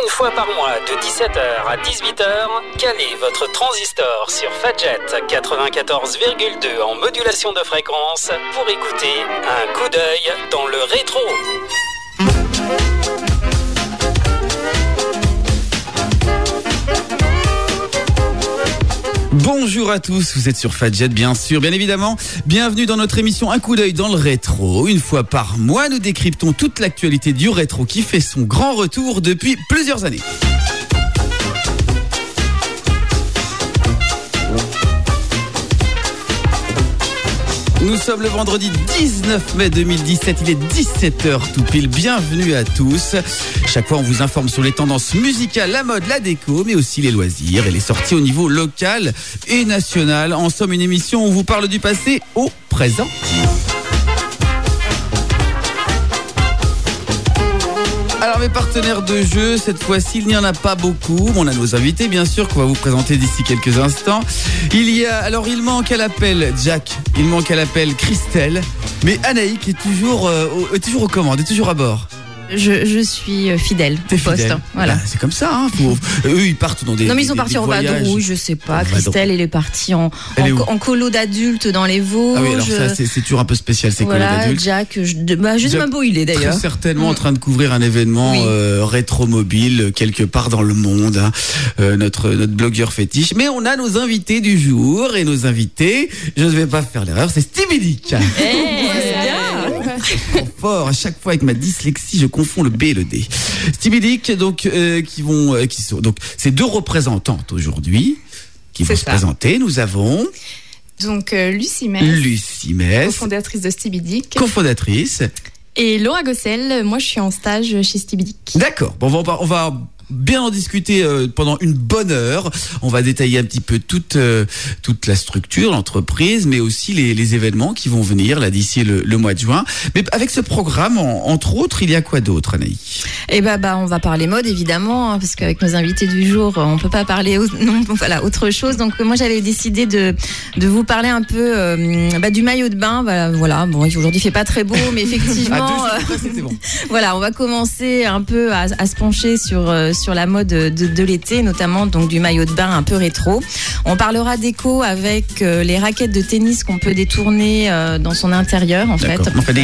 fois par mois de 17h à 18h, calez votre transistor sur Fadjet 94,2 en modulation de fréquence pour écouter un coup d'œil dans le rétro. Bonjour à tous, vous êtes sur Fadjet bien sûr, bien évidemment. Bienvenue dans notre émission Un coup d'œil dans le rétro. Une fois par mois, nous décryptons toute l'actualité du rétro qui fait son grand retour depuis plusieurs années. Nous sommes le vendredi 19 mai 2017, il est 17h tout pile, bienvenue à tous. Chaque fois on vous informe sur les tendances musicales, la mode, la déco, mais aussi les loisirs et les sorties au niveau local et national. En somme, une émission où on vous parle du passé au présent. Alors mes partenaires de jeu, cette fois-ci il n'y en a pas beaucoup. On a nos invités bien sûr qu'on va vous présenter d'ici quelques instants. Il manque à l'appel Jack, il manque à l'appel Christelle, mais Anaïk est toujours aux commandes, est toujours à bord. Je suis fidèle au poste. Voilà. Bah, c'est comme ça. Hein. Eux, ils partent dans des. Non, mais ils sont partis en vadrouille, je sais pas. Christelle, elle est partie en colo d'adultes dans les Vosges. Ah oui, alors ça, c'est toujours un peu ces colos d'adultes. Jack, je sais même pas où il est d'ailleurs. Très certainement en train de couvrir un événement rétro-mobile quelque part dans le monde. Hein. Notre blogueur fétiche. Mais on a nos invités du jour et nos invités, je ne vais pas faire l'erreur, c'est Stevie Dick. Fort, à chaque fois avec ma dyslexie, je confonds le B et le D. Stevie Dick, donc, donc, c'est deux représentantes aujourd'hui qui vont se présenter. Nous avons donc Lucie Mess, cofondatrice de Stevie Dick. Cofondatrice. Et Laura Gossel, moi je suis en stage chez Stevie Dick. D'accord. Bon, on va bien en discuter pendant une bonne heure. On va détailler un petit peu toute la structure, l'entreprise, mais aussi les événements qui vont venir là d'ici le mois de juin. Mais avec ce programme, entre autres, il y a quoi d'autre, Anaïs ? Eh on va parler mode évidemment, parce qu'avec nos invités du jour, on peut pas parler autre chose. Donc moi j'avais décidé de vous parler un peu du maillot de bain. Voilà. Bon, aujourd'hui il fait pas très beau, mais effectivement, c'était bon. Voilà, on va commencer un peu à se pencher sur la mode de l'été, notamment donc du maillot de bain un peu rétro. On parlera déco avec les raquettes de tennis qu'on peut détourner dans son intérieur en fait. On fait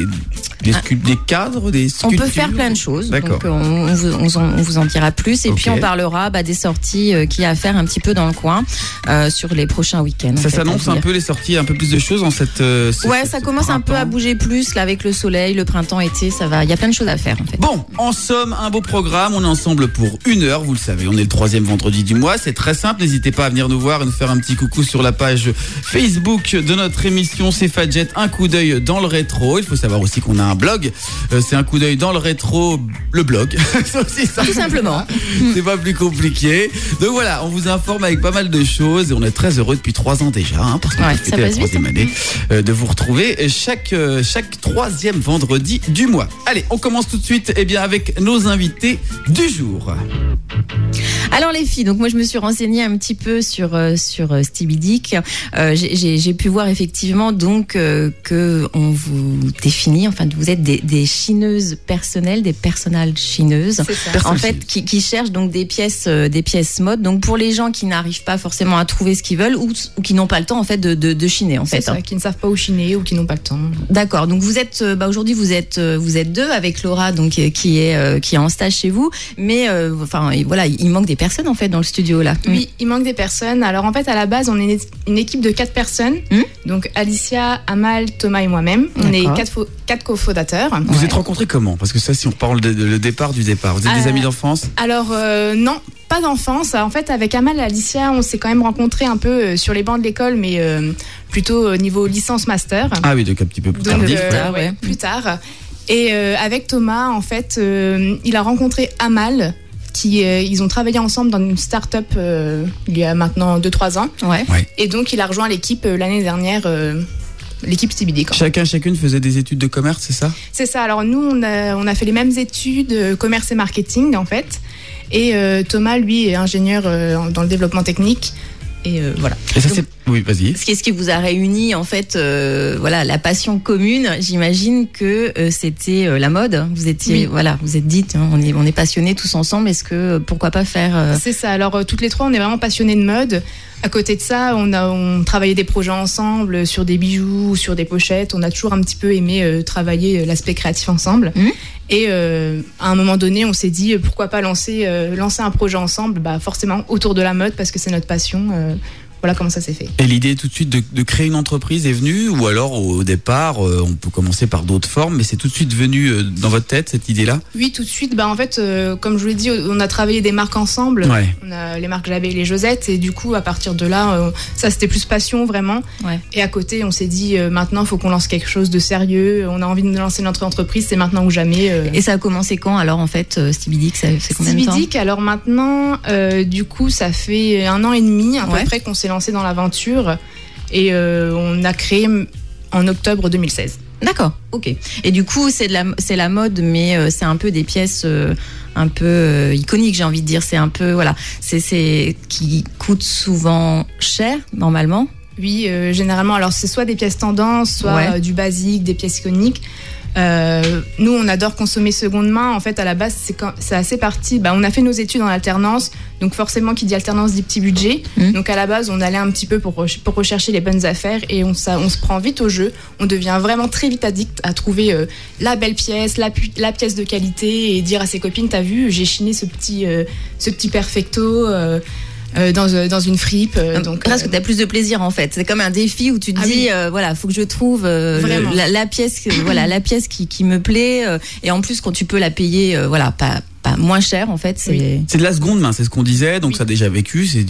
des cadres, des sculptures. On peut faire plein de choses. D'accord. Donc on vous en dira plus. Et puis on parlera des sorties qu'il y a à faire un petit peu dans le coin sur les prochains week-ends. Ça s'annonce un peu les sorties, un peu plus de choses en cette. Ça commence un peu à bouger plus là avec le soleil, le printemps, été, ça va. Il y a plein de choses à faire en fait. Bon, en somme, un beau programme. On est ensemble pour 1 heure, vous le savez. On est le 3e vendredi du mois. C'est très simple. N'hésitez pas à venir nous voir et nous faire un petit coucou sur la page Facebook de notre émission. C'est Fadjet, un coup d'œil dans le rétro. Il faut savoir aussi qu'on a un blog. C'est un coup d'œil dans le rétro, le blog. C'est aussi ça. Tout simplement. C'est pas plus compliqué. Donc voilà, on vous informe avec pas mal de choses et on est très heureux depuis 3 ans déjà, parce qu'on fêtait la 3e année, de vous retrouver chaque 3e vendredi du mois. Allez, on commence tout de suite avec nos invités du jour. Alors les filles, donc moi je me suis renseignée un petit peu sur Stevie Dick. J'ai pu voir effectivement donc que on vous définit, vous êtes des chineuses personnelles, des personal chineuses, en fait qui cherchent donc des pièces mode. Donc pour les gens qui n'arrivent pas forcément à trouver ce qu'ils veulent ou qui n'ont pas le temps en fait de chiner en fait. C'est ça, qui ne savent pas où chiner ou qui n'ont pas le temps. D'accord. Donc vous êtes aujourd'hui vous êtes deux avec Laura donc qui est en stage chez vous, mais il manque des personnes en fait dans le studio là. Oui, il manque des personnes. Alors en fait à la base on est une équipe de 4 personnes. Donc Alicia, Amal, Thomas et moi-même. On est 4 cofondateurs. Vous êtes rencontrés comment ? Parce que ça, si on parle le départ du départ, vous êtes des amis d'enfance ? Alors non, pas d'enfance. En fait avec Amal et Alicia on s'est quand même rencontrés un peu sur les bancs de l'école, mais plutôt au niveau licence master. Ah oui, donc un petit peu plus tardif. Plus tard. Et avec Thomas en fait il a rencontré Amal. Ils ont travaillé ensemble dans une start-up il y a maintenant 2-3 ans. Ouais. Et donc il a rejoint l'équipe l'année dernière, l'équipe Stevie Dick. Chacune faisait des études de commerce, c'est ça ? C'est ça. Alors nous on a fait les mêmes études commerce et marketing en fait. Et Thomas lui est ingénieur dans le développement technique. Et voilà. Et ça Oui, vas-y. Ce qui vous a réuni, en fait, voilà, la passion commune. J'imagine que c'était la mode. Vous étiez, voilà, vous êtes dites, hein, on est passionnés tous ensemble. Est-ce que pourquoi pas faire C'est ça. Alors toutes les trois, on est vraiment passionnés de mode. À côté de ça, on travaillait des projets ensemble sur des bijoux, sur des pochettes. On a toujours un petit peu aimé travailler l'aspect créatif ensemble. Et à un moment donné, on s'est dit pourquoi pas lancer un projet ensemble, forcément autour de la mode parce que c'est notre passion. Voilà comment ça s'est fait. Et l'idée tout de suite de créer une entreprise est venue, ou alors au départ, on peut commencer par d'autres formes, mais c'est tout de suite venu dans votre tête cette idée-là? Oui, tout de suite. En fait, comme je vous l'ai dit, on a travaillé des marques ensemble. Ouais. On a les marques Jabé et les Josettes, et du coup, à partir de là, ça c'était plus passion vraiment. Ouais. Et à côté, on s'est dit maintenant, il faut qu'on lance quelque chose de sérieux. On a envie de lancer notre entreprise, c'est maintenant ou jamais. Et ça a commencé quand alors en fait, Stibidic, ça fait combien de temps? Stibidic, alors maintenant, du coup, ça fait 1 an et demi à peu près qu'on s'est lancé dans l'aventure et on a créé en octobre 2016. D'accord, ok. Et du coup, c'est la mode, mais c'est un peu des pièces un peu iconiques, j'ai envie de dire. C'est un peu, voilà, c'est qui coûtent souvent cher, normalement. Oui, généralement. Alors, c'est soit des pièces tendances, soit du basique, des pièces iconiques. Nous, on adore consommer seconde main. En fait, à la base, c'est assez parti. On a fait nos études en alternance, donc forcément, qui dit alternance dit petit budget. Donc à la base, on allait un petit peu pour rechercher les bonnes affaires, et on se prend vite au jeu. On devient vraiment très vite addict à trouver la belle pièce, la pièce de qualité, et dire à ses copines, t'as vu, j'ai chiné ce petit perfecto. Dans une fripe. Donc, parce que tu as plus de plaisir en fait. C'est comme un défi où tu te dis, voilà, faut que je trouve la pièce, voilà, la pièce qui me plaît. Et en plus, quand tu peux la payer, voilà, pas moins cher en fait. C'est de la seconde main, c'est ce qu'on disait. Donc ça a déjà vécu. C'est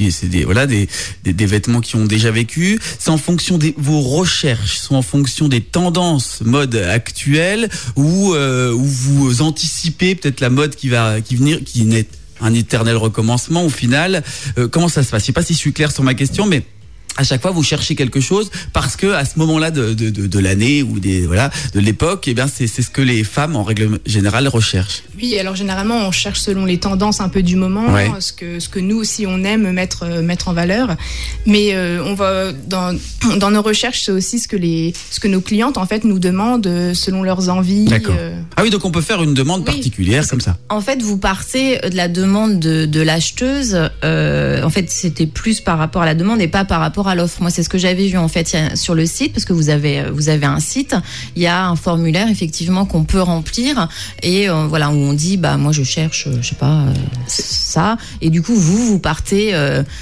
des vêtements qui ont déjà vécu. C'est en fonction vos recherches, sont en fonction des tendances mode actuelles, où vous anticipez peut-être la mode qui venir, qui naît. Un éternel recommencement au final. Comment ça se passe? Je sais pas si je suis clair sur ma question, mais à chaque fois vous cherchez quelque chose parce que à ce moment-là de l'année ou de l'époque, eh bien c'est ce que les femmes en règle générale recherchent. Oui, alors généralement on cherche selon les tendances un peu du moment, ce que nous aussi on aime mettre en valeur. Mais on va dans nos recherches, c'est aussi ce que nos clientes en fait nous demandent selon leurs envies. D'accord. Ah oui, donc on peut faire une demande particulière comme ça. En fait, vous partez de la demande de l'acheteuse. En fait, c'était plus par rapport à la demande et pas par rapport à l'offre. Moi, c'est ce que j'avais vu en fait sur le site, parce que vous avez un site, il y a un formulaire effectivement qu'on peut remplir, et voilà, où on dit moi je cherche je sais pas ça, et du coup vous partez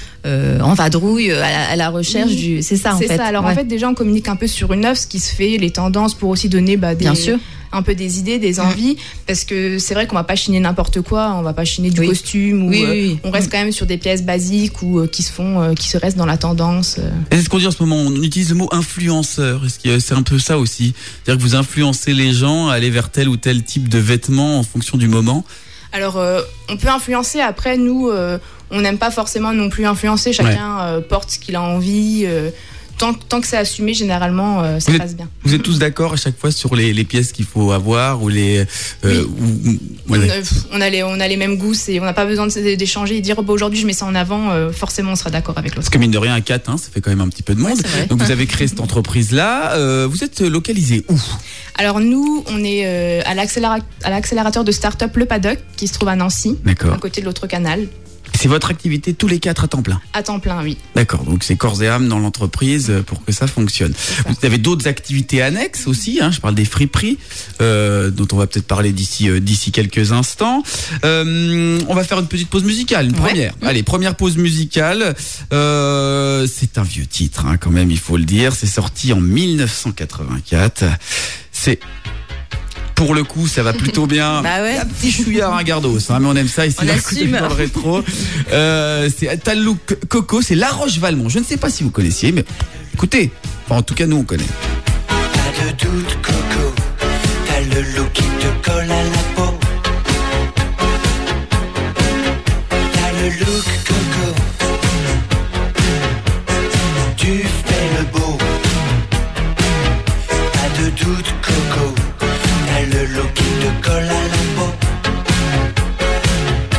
en vadrouille à la recherche du... C'est ça en fait. C'est ça. Alors en fait, déjà on communique un peu sur une offre, ce qui se fait, les tendances, pour aussi donner bien sûr un peu des idées, des envies, parce que c'est vrai qu'on va pas chiner n'importe quoi, on va pas chiner du costume, ou on reste quand même sur des pièces basiques ou qui se restent dans la tendance. Est-ce qu'on dit en ce moment, on utilise le mot influenceur? Est-ce que c'est un peu ça aussi? C'est-à-dire que vous influencez les gens à aller vers tel ou tel type de vêtements en fonction du moment? Alors, on peut influencer. Après, nous, on n'aime pas forcément non plus influencer. Chacun porte ce qu'il a envie. Tant que c'est assumé, généralement, ça passe bien. Vous êtes tous d'accord à chaque fois sur les pièces qu'il faut avoir, ou les... On a les mêmes goûts, on n'a pas besoin d'échanger et dire aujourd'hui je mets ça en avant, forcément on sera d'accord avec l'autre. Parce que mine de rien, à 4, ça fait quand même un petit peu de monde. Donc vous avez créé cette entreprise-là. Vous êtes localisé où? Alors nous, on est à l'accélérateur de start-up Le Paddock, qui se trouve à Nancy, à côté de l'autre canal. C'est votre activité tous les 4 à temps plein? À temps plein, oui. D'accord, donc c'est corps et âme dans l'entreprise pour que ça fonctionne. Vous avez d'autres activités annexes aussi, je parle des friperies, dont on va peut-être parler d'ici quelques instants. On va faire une petite pause musicale, une première. Allez, première pause musicale. C'est un vieux titre, quand même, il faut le dire. C'est sorti en 1984. Pour le coup, ça va plutôt bien. Un petit chouillard, un gardos, mais on aime ça ici dans le rétro. C'est T'as le look Coco, c'est La Roche-Valmont. Je ne sais pas si vous connaissiez, mais écoutez, en tout cas, nous on connaît. Pas de doute, Coco, t'as le look qui te colle à la peau. T'as le look Coco, tu fais le beau. Pas de doute, Coco, le look qui te colle à la peau.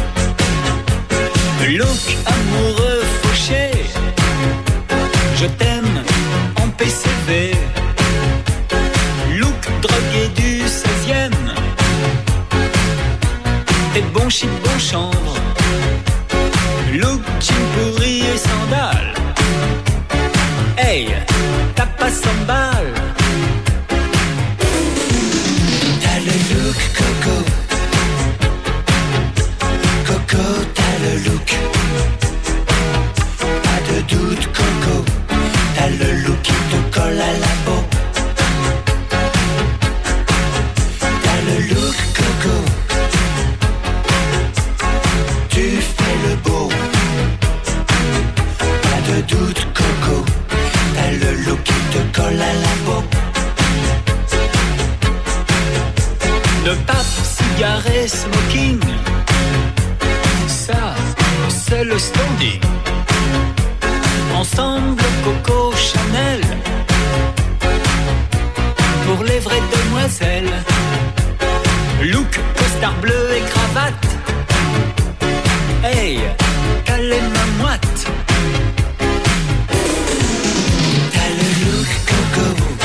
Look amoureux fauché, je t'aime. et bon shit, bon chanvre. Look, jean pourri et sandales. Hey, t'as pas 100 balles. T'as le look Coco. Coco, t'as le look. Pas de doute Coco. T'as le look qui te colle à la peau. T'as le look Coco. Tu fais le beau. Pas de doute Coco. T'as le look qui te colle à la peau. Le pape, cigarette, smoking. Ça, c'est le standing. Ensemble, Coco, Chanel. Pour les vraies demoiselles. Look, costard bleu et cravate. Hey, t'as les mains moites. T'as le look Coco.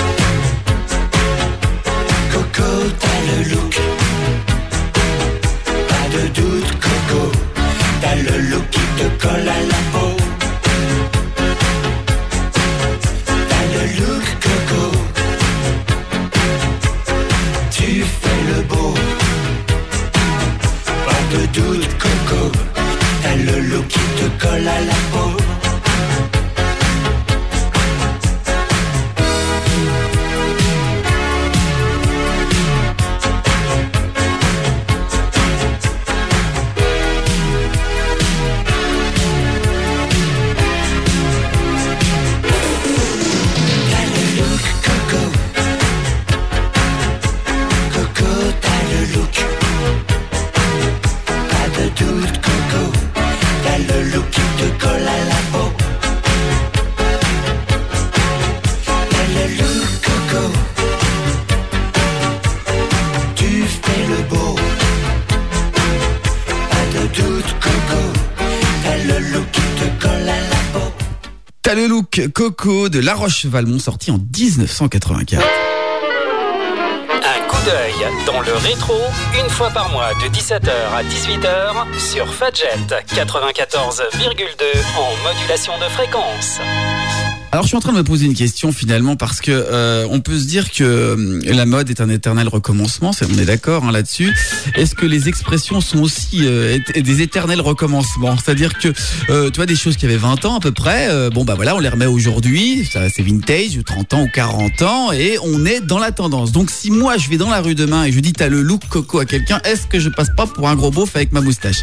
Coco, t'as le look. Pas de doute Coco. T'as le look qui te colle à la peau. T'as le look Coco. Tu fais le beau. Pas de doute Coco. T'as le look qui te colle à la peau. T'as le look Coco de La Roche-Valmont, sorti en 1984. Un coup d'œil dans le rétro, une fois par mois de 17h à 18h sur Fadjet 94,2 en modulation de fréquence. Alors je suis en train de me poser une question finalement parce que on peut se dire que la mode est un éternel recommencement, on est d'accord là-dessus. Est-ce que les expressions sont aussi des éternels recommencements? C'est-à-dire que tu vois des choses qui avaient 20 ans à peu près, on les remet aujourd'hui, ça c'est vintage, ou 30 ans ou 40 ans et on est dans la tendance. Donc si moi je vais dans la rue demain et je dis t'as le look Coco à quelqu'un, est-ce que je passe pas pour un gros beauf avec ma moustache?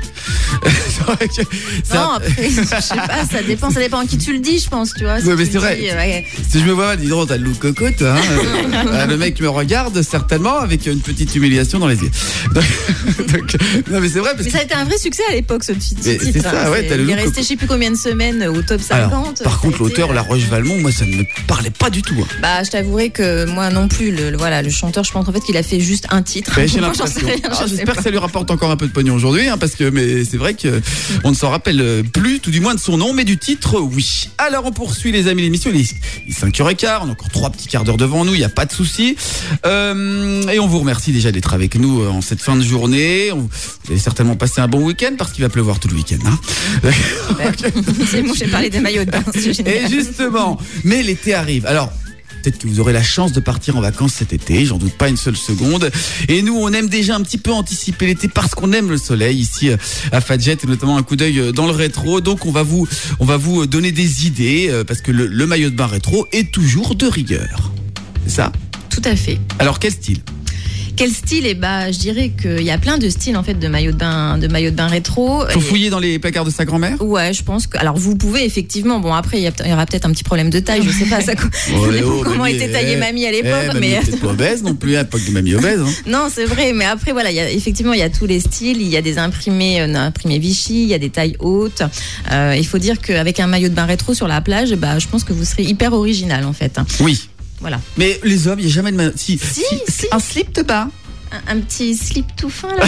Non, après, je sais pas, ça dépend à qui tu le dis, je pense, tu vois. Ouais, mais c'est vrai. Si je me vois mal, dis donc, t'as le look Coco, toi. Le mec me regarde certainement avec une petite humiliation dans les yeux. Donc, non, mais c'est vrai. Mais ça a été un vrai succès à l'époque, ce petit titre. C'est ça, ouais, t'as le look. Il est resté, je sais plus combien de semaines au top 50. Alors, par contre, l'auteur, La Roche-Valmont, moi, ça ne me parlait pas du tout. Bah, je t'avouerai que moi non plus, le chanteur, je pense en fait qu'il a fait juste un titre. J'ai l'impression. J'espère que ça lui rapporte encore un peu de pognon aujourd'hui, parce que mais c'est vrai que on ne s'en rappelle plus, tout du moins de son nom, mais du titre, oui. Alors, on poursuit les amis l'émission. Il est 5h15, on a encore 3 petits quarts d'heure devant nous, il n'y a pas de souci. Et on vous remercie déjà d'être avec nous en cette fin de journée. Vous allez certainement passer un bon week-end parce qu'il va pleuvoir tout le week-end. C'est bon, j'ai parlé des maillots de bain. Et justement, mais l'été arrive. Alors, peut-être que vous aurez la chance de partir en vacances cet été, j'en doute pas une seule seconde. Et nous, on aime déjà un petit peu anticiper l'été parce qu'on aime le soleil ici à Fadjet et notamment un coup d'œil dans le rétro. Donc on va vous donner des idées parce que le maillot de bain rétro est toujours de rigueur. C'est ça? Tout à fait. Alors quel style? Quel style? Je dirais qu'il y a plein de styles en fait de maillots de bain rétro. Faut fouiller dans les placards de sa grand-mère? Ouais, je pense que. Alors vous pouvez effectivement. Bon après il y aura peut-être un petit problème de taille. Je sais pas ça dépend comment était taillée mamie à l'époque. Mais peut-être pas obèse non plus à l'époque de mamie obèse. Hein. Non c'est vrai. Mais après voilà, il y a tous les styles. Il y a des imprimés Vichy. Il y a des tailles hautes. Il faut dire qu'avec un maillot de bain rétro sur la plage, je pense que vous serez hyper original en fait. Oui. Voilà. Mais les hommes, il n'y a jamais de... Si, un slip de bain. un petit slip tout fin là.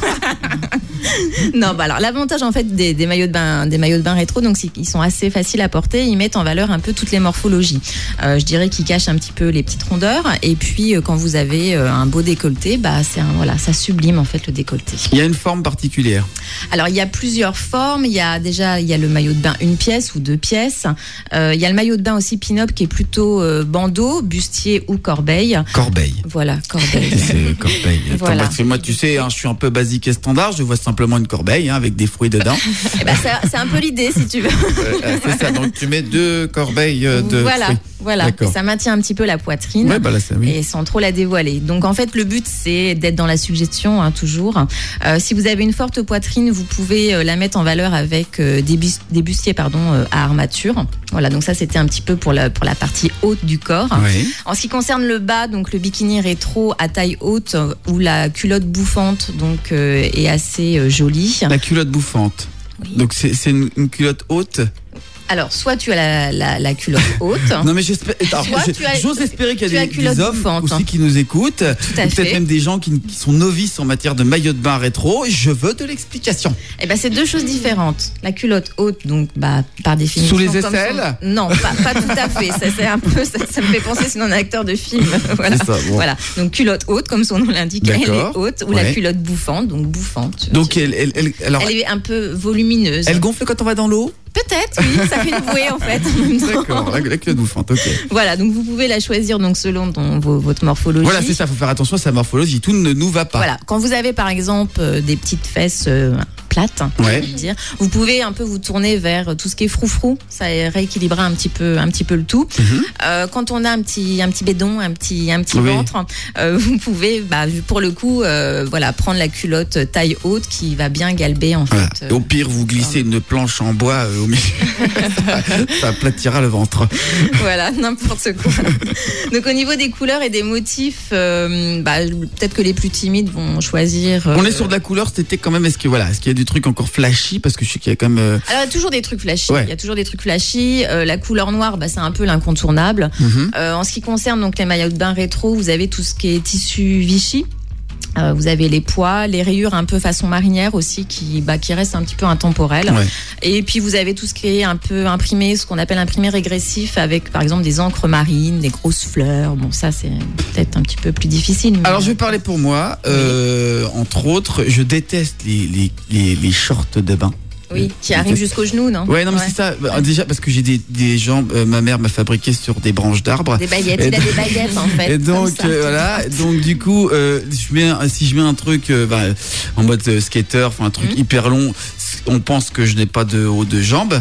Non, bah alors l'avantage en fait des maillots de bain rétro, donc c'est qu'ils sont assez faciles à porter. Ils mettent en valeur un peu toutes les morphologies. Je dirais qu'ils cachent un petit peu les petites rondeurs. Et puis quand vous avez un beau décolleté, bah ça sublime en fait le décolleté. Il y a une forme particulière. Alors il y a plusieurs formes. Il y a le maillot de bain une pièce ou deux pièces. Il y a le maillot de bain aussi pin-up qui est plutôt bandeau, bustier ou corbeille. Corbeille. Voilà, corbeille. C'est corbeille. Attends, Voilà. parce que moi, tu sais, je suis un peu basique et standard. Je vois simplement une corbeille avec des fruits dedans. Eh ben, c'est un peu l'idée si tu veux. C'est ça. Donc tu mets 2 corbeilles de fruits. Voilà. D'accord. Ça maintient un petit peu la poitrine. Ouais, bah là, ça, oui. Et sans trop la dévoiler. Donc en fait, le but, c'est d'être dans la suggestion, toujours. Si vous avez une forte poitrine, vous pouvez la mettre en valeur avec des bustiers à armature. Voilà, donc ça, c'était un petit peu pour la partie haute du corps. Oui. En ce qui concerne le bas, donc le bikini rétro à taille haute, où la culotte bouffante donc est assez jolie. La culotte bouffante. Oui. Donc c'est une culotte haute. Alors, soit tu as la culotte haute. Non mais j'espère. J'ose espérer qu'il y a des hommes bouffante. aussi qui nous écoutent, ou à peut-être fait. même des gens qui sont novices en matière de maillot de bain rétro. Je veux de l'explication. Eh ben, c'est deux choses différentes. La culotte haute, donc par définition. Sous les comme aisselles Non, pas tout à fait. Ça, c'est un peu, ça me fait penser sinon un acteur de film. Voilà. C'est ça, bon. Voilà. Donc culotte haute, comme son nom l'indique, elle est D'accord. haute, ou la culotte bouffante, donc bouffante. Donc elle est un peu volumineuse. elle gonfle quand on va dans l'eau. Peut-être, oui, ça fait une bouée en fait. en même temps. D'accord, la culotte bouffante, ok. Voilà, donc vous pouvez la choisir donc selon votre morphologie. Voilà, c'est ça, faut faire attention à sa morphologie, tout ne nous va pas. Voilà, quand vous avez par exemple des petites fesses plates, Ouais. je veux dire, vous pouvez un peu vous tourner vers tout ce qui est froufrou, ça rééquilibrera un petit peu le tout. Quand on a un petit bédon, un petit Oui. ventre, vous pouvez, pour le coup, prendre la culotte taille haute qui va bien galber en Voilà. fait. Au pire, vous glissez une planche en bois au milieu. Ça aplatira le ventre. Voilà, n'importe quoi. Donc au niveau des couleurs et des motifs, peut-être que les plus timides vont choisir. On est sur de la couleur, c'était quand même. Est-ce qu'il y a du truc encore flashy, parce que je sais qu'il y a quand même. Alors il y a toujours des trucs flashy. Ouais. Il y a toujours des trucs flashy. La couleur noire, c'est un peu l'incontournable. En ce qui concerne donc les maillots de bain rétro, vous avez tout ce qui est tissu Vichy. Vous avez les pois, les rayures un peu façon marinière aussi qui restent un petit peu intemporelles. Ouais. Et puis vous avez tout ce qui est un peu imprimé, ce qu'on appelle imprimé régressif avec par exemple des encres marines, des grosses fleurs. Bon, ça c'est peut-être un petit peu plus difficile. Mais... Alors je vais parler pour moi. Entre autres, je déteste les shorts de bain. Oui, qui arrivent jusqu'aux genoux, non? Ouais, non, mais c'est ça. Déjà, parce que j'ai des jambes, ma mère m'a fabriqué sur des branches d'arbres. Des baguettes, il a des baguettes en fait. Et donc, voilà. Donc, du coup, si je mets un truc en mode skater, enfin un truc hyper long, on pense que je n'ai pas de haut de jambes.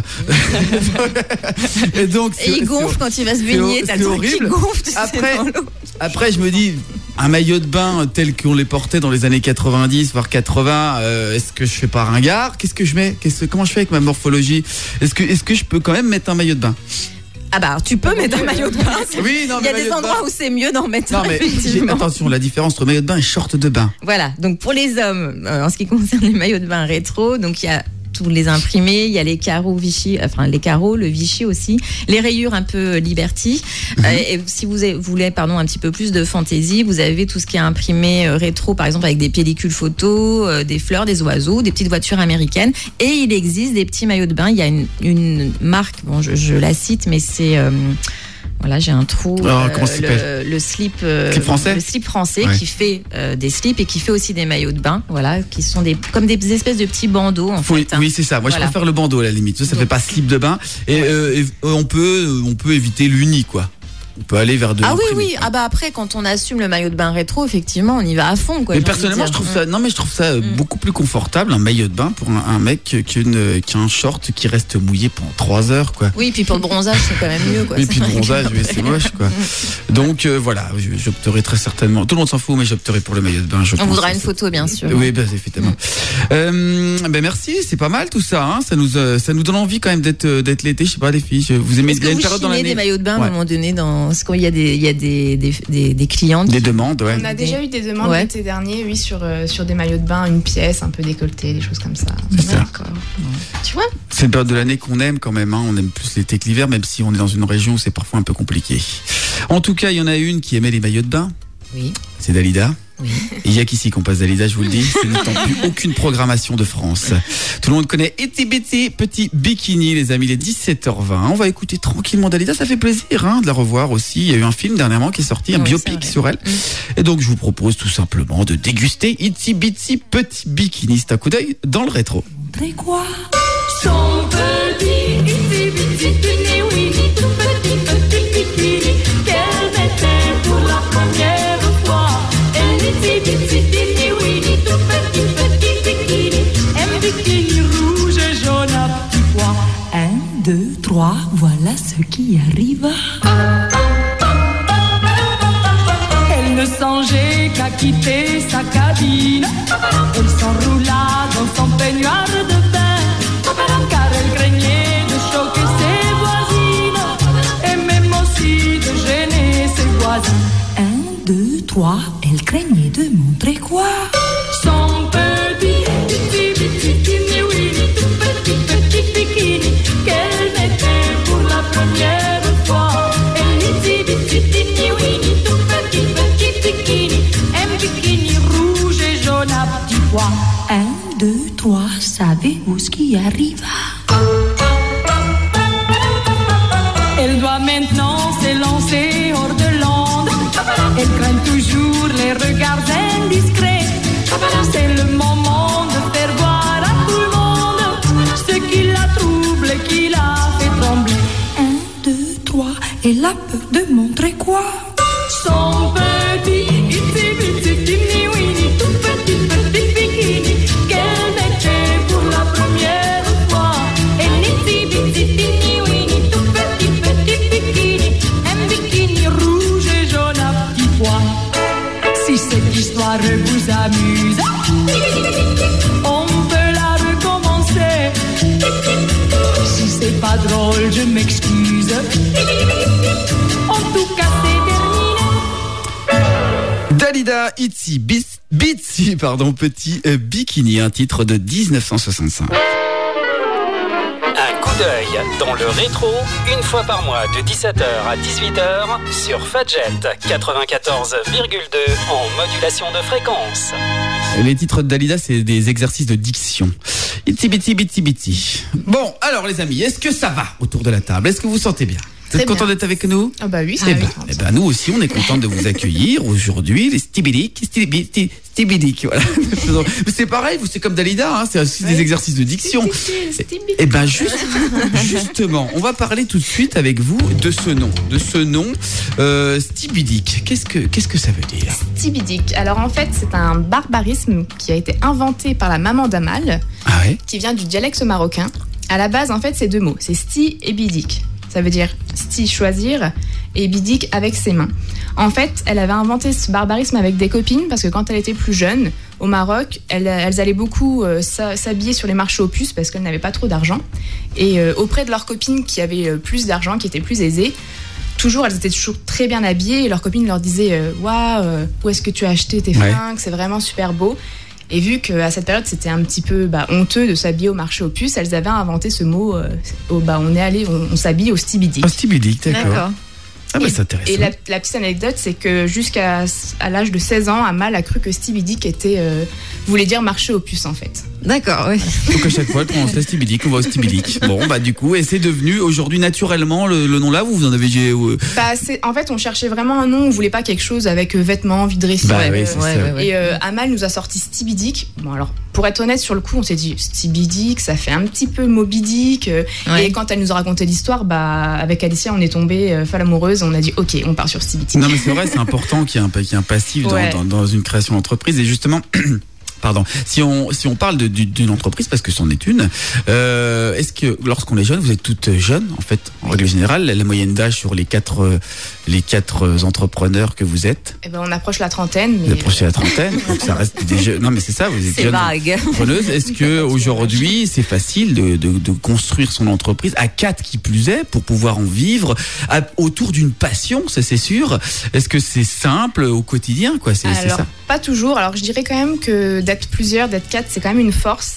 Et donc, il gonfle quand il va se baigner, t'as le truc qui gonfle, tu sais, dans l'eau. Après, je me dis, un maillot de bain tel qu'on les portait dans les années 90, voire 80, est-ce que je fais pas ringard? Qu'est-ce que je mets? Comment je fais avec ma morphologie? Est-ce que je peux quand même mettre un maillot de bain? Ah bah, tu peux mettre un maillot de bain. Oui, non, il y a mais des endroits où c'est mieux d'en mettre un, mais effectivement. attention, la différence entre maillot de bain et short de bain. Voilà, donc pour les hommes, en ce qui concerne les maillots de bain rétro, donc il y a tous les imprimés, il y a les carreaux Vichy, le Vichy aussi, les rayures un peu Liberty. Et si vous voulez un petit peu plus de fantaisie, vous avez tout ce qui est imprimé rétro, par exemple avec des pellicules photos, des fleurs, des oiseaux, des petites voitures américaines. Et il existe des petits maillots de bain. Il y a une marque, bon, je la cite, mais c'est... Voilà, j'ai un trou. Comment ça s'appelle ? Le slip français. Le slip français Ouais. qui fait des slips et qui fait aussi des maillots de bain. Voilà, qui sont comme des espèces de petits bandeaux en fait. Oui, c'est ça. Moi, Voilà. je préfère le bandeau à la limite. Ça fait pas slip de bain. Et on peut éviter l'uni, quoi. On peut aller vers de. Ah l'imprimé. oui. Ah bah après, quand on assume le maillot de bain rétro, effectivement, on y va à fond, quoi. Mais j'ai personnellement, envie je de trouve dire. ça, beaucoup plus confortable, un maillot de bain pour un mec qui a un short qui reste mouillé pendant 3 heures, quoi. Oui, puis pour le bronzage, c'est quand même mieux, quoi. Et puis le bronzage, oui, c'est moche, quoi. Donc voilà, j'opterai très certainement. Tout le monde s'en fout, mais j'opterai pour le maillot de bain. On voudra une photo, bien sûr. Oui, évidemment. Merci, c'est pas mal tout ça. Hein. Ça nous donne envie quand même d'être l'été. Je sais pas, les filles, vous aimez Est-ce que bien une vous période dans chinez l'année des maillots de bain Ouais. à un moment donné Est-ce qu'il y a des clientes Des demandes, ouais. On a déjà eu des demandes Ouais. l'été dernier, oui, sur des maillots de bain, une pièce un peu décolletée, des choses comme ça. C'est ça. D'accord. Tu vois C'est une période de l'année qu'on aime quand même. Hein. On aime plus l'été que l'hiver, même si on est dans une région où c'est parfois un peu compliqué. En tout cas, il y en a une qui aimait les maillots de bain. Oui. C'est Dalida. Oui. Il y a qu'ici qu'on passe Dalida, je vous le dis. C'est n'étant plus aucune programmation de France. Tout le monde connaît Itsy Bitsy Petit Bikini, les amis, il est 17h20. On va écouter tranquillement Dalida, ça fait plaisir de la revoir aussi. Il y a eu un film dernièrement qui est sorti, un biopic sur elle. Et donc je vous propose tout simplement de déguster Itsy Bitsy Petit Bikini. C'est un coup d'œil dans le rétro. Quoi son petit itsy bitsy teeny weeny tout petit bikini qu'elle mettait pour la première fois. Elle itsy bitsy teeny weeny tout petit bikini, un bikini rouge et jaune à petits pois. 1, 2, 3, voilà ce qui arriva. Elle ne songeait qu'à quitter sa cabine. Elle s'enroula dans son peignoir de bain, car elle craignait de choquer ses voisines et même aussi de gêner ses voisins. 1, 2, 3, elle craignait de montrer quoi? Son petit itsy bitsy teeny weeny tout petit bikini qu'elle mettait pour la première fois. Elle itsy bitsy teeny weeny tout petit bikini, un bikini rouge et jaune à petits pois. 1, 2, 3, savez-vous ce qui arriva? Elle doit maintenant s'élancer hors de l'onde. Elle craint toujours les regards indiscrets. C'est le moment de faire voir à tout le monde ce qui la trouble et qui la fait trembler. 1, 2, 3, elle a peur de montrer quoi? Son petit itsy bitsy teeny weeny tout petit bikini qu'elle mettait pour la première fois. Elle itsy bitsy teeny weeny tout petit bikini, un bikini rouge et jaune à petits pois. Si cette histoire vous amuse, on peut la recommencer. Si c'est pas drôle, je m'excuse. En tout cas, c'est terminé. Dalida, Itsy Bitsy, Petit Bikini, un titre de 1965. Un coup d'œil dans le rétro, une fois par mois de 17h à 18h sur Fadjet 94,2 en modulation de fréquence. Les titres de Dalida, c'est des exercices de diction. Itsy Bitsy. Bon, alors les amis, est-ce que ça va autour de la table? Est-ce que vous vous sentez bien? Vous êtes content d'être avec nous? Ah bah oui, Eh ben, nous aussi, on est content de vous accueillir aujourd'hui, les Stibidic, voilà. Mais c'est pareil, c'est comme Dalida, hein, c'est aussi des exercices de diction. Eh ben, justement, on va parler tout de suite avec vous de ce nom, Stibidic. Qu'est-ce que ça veut dire? Stibidic. Alors en fait, c'est un barbarisme qui a été inventé par la maman d'Amal, qui vient du dialecte marocain. À la base, en fait, c'est deux mots, c'est sti et bidic. Ça veut dire sti, choisir, et bidic, avec ses mains. En fait, elle avait inventé ce barbarisme avec des copines parce que quand elle était plus jeune, au Maroc, elles allaient beaucoup s'habiller sur les marchés aux puces parce qu'elles n'avaient pas trop d'argent. Et auprès de leurs copines qui avaient plus d'argent, qui étaient plus aisées, elles étaient toujours très bien habillées et leurs copines leur disaient « Waouh, où est-ce que tu as acheté tes fringues? C'est vraiment super beau ». Et vu qu'à cette période, c'était un petit peu honteux de s'habiller au marché aux puces, elles avaient inventé ce mot, on s'habille au Stibidic. Au Stibidic, d'accord. Ah bah c'est intéressant. Et la petite anecdote, c'est que jusqu'à l'âge de 16 ans, Amal a cru que Stibidic voulait dire marché aux puces en fait. D'accord, oui. Donc à chaque fois, on se laisse Stibidic, on va au Stibidic. Bon, bah du coup, et c'est devenu aujourd'hui naturellement le nom là, vous en avez... En fait, on cherchait vraiment un nom, on voulait pas quelque chose avec vêtements, vide dressing. Et Amal nous a sorti Stibidic. Bon alors, pour être honnête, sur le coup, on s'est dit Stibidic, ça fait un petit peu Moby Dick. Et quand elle nous a raconté l'histoire, avec Alicia, on est tombé folle amoureuse. On a dit ok, on part sur Stibidic. Non mais c'est vrai, c'est important qu'il y ait un passif dans une création d'entreprise. Et justement... Pardon. Si on parle d'une entreprise, parce que c'en est une, est-ce que lorsqu'on est jeune, vous êtes toutes jeunes, en fait, en règle générale, la moyenne d'âge sur les quatre entrepreneurs que vous êtes? Eh ben, on approche la trentaine. Vous approchez la trentaine, donc ça reste des jeunes. Non, mais c'est ça, vous êtes jeunes entrepreneuses. Est-ce que aujourd'hui, c'est facile de construire son entreprise à 4 qui plus est, pour pouvoir en vivre autour d'une passion, ça c'est sûr. Est-ce que c'est simple au quotidien, quoi? C'est ça? Pas toujours. Alors, je dirais quand même que d'être plusieurs, d'être 4, c'est quand même une force.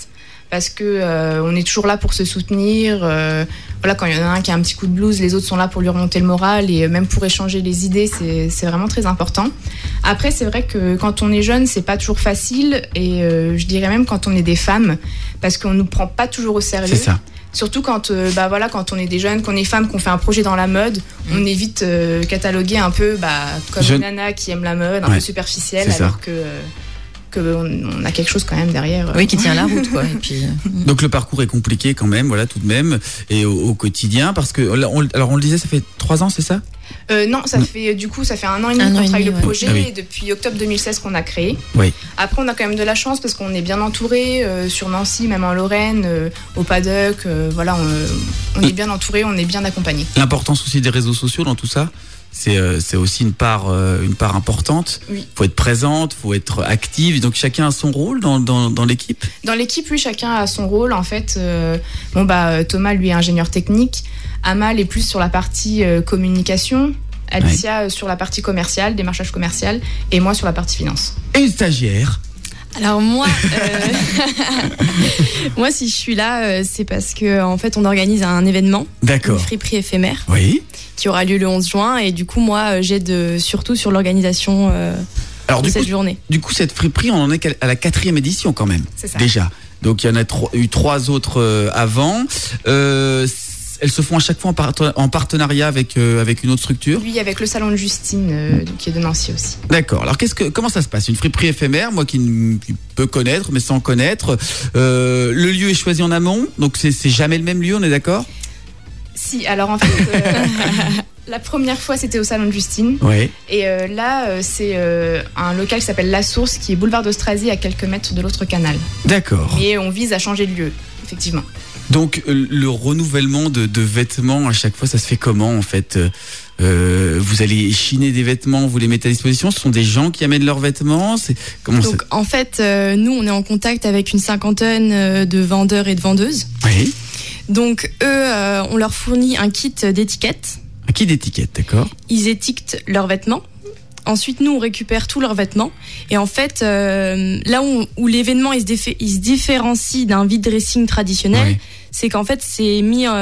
parce que on est toujours là pour se soutenir. Voilà, quand il y en a un qui a un petit coup de blues, les autres sont là pour lui remonter le moral et même pour échanger les idées, c'est vraiment très important. Après, c'est vrai que quand on est jeune, c'est pas toujours facile et je dirais même quand on est des femmes, parce qu'on nous prend pas toujours au sérieux. C'est ça. Surtout quand, quand on est des jeunes, qu'on est femmes, qu'on fait un projet dans la mode, on est vite catalogué un peu comme une nana qui aime la mode, un peu superficielle, alors qu'on a quelque chose quand même derrière. Oui, qui tient la route, quoi. Et puis, Donc le parcours est compliqué quand même, voilà, tout de même, et au quotidien, parce que alors on le disait, ça fait 3 ans, c'est ça ? Non, ça fait 1 an et demi qu'on travaille le projet, et depuis octobre 2016 qu'on a créé. Oui. Après, on a quand même de la chance parce qu'on est bien entouré sur Nancy, même en Lorraine, au Paddock. Voilà, on est bien entouré, on est bien accompagné. L'importance aussi des réseaux sociaux dans tout ça, c'est aussi une part importante. Oui. Faut être présente, faut être active. Donc chacun a son rôle dans l'équipe. Dans l'équipe, oui, chacun a son rôle. En fait, Thomas, lui, est ingénieur technique. Amal est plus sur la partie communication. Alicia sur la partie commerciale, démarchage commercial. Et moi sur la partie finance. Et une stagiaire. Alors moi, moi si je suis là, c'est parce que en fait on organise un événement, une friperie éphémère, qui aura lieu le 11 juin. Et du coup moi j'aide surtout sur l'organisation de cette journée. Du coup cette friperie, on en est à la 4e édition quand même. C'est ça. Déjà. Donc il y en a eu 3 autres avant. Elles se font à chaque fois en partenariat avec une autre structure. Oui, avec le salon de Justine, qui est de Nancy aussi. D'accord. Alors comment ça se passe ? Une friperie éphémère, moi qui peux connaître, mais sans connaître. Le lieu est choisi en amont, donc c'est jamais le même lieu, on est d'accord ? Si, alors en fait, la première fois c'était au salon de Justine. Oui. Et là, c'est un local qui s'appelle La Source, qui est boulevard d'Austrasie, à quelques mètres de l'autre canal. D'accord. Mais on vise à changer de lieu, effectivement. Donc le renouvellement de vêtements à chaque fois, ça se fait comment en fait ? Vous allez chiner des vêtements, vous les mettez à disposition. Ce sont des gens qui amènent leurs vêtements. Donc en fait, nous on est en contact avec une 50aine de vendeurs et de vendeuses. Oui. Donc eux, on leur fournit un kit d'étiquettes. Un kit d'étiquettes, d'accord. Ils étiquetent leurs vêtements. Ensuite, nous, on récupère tous leurs vêtements. Et en fait, là où l'événement il se différencie d'un vide dressing traditionnel, c'est qu'en fait, c'est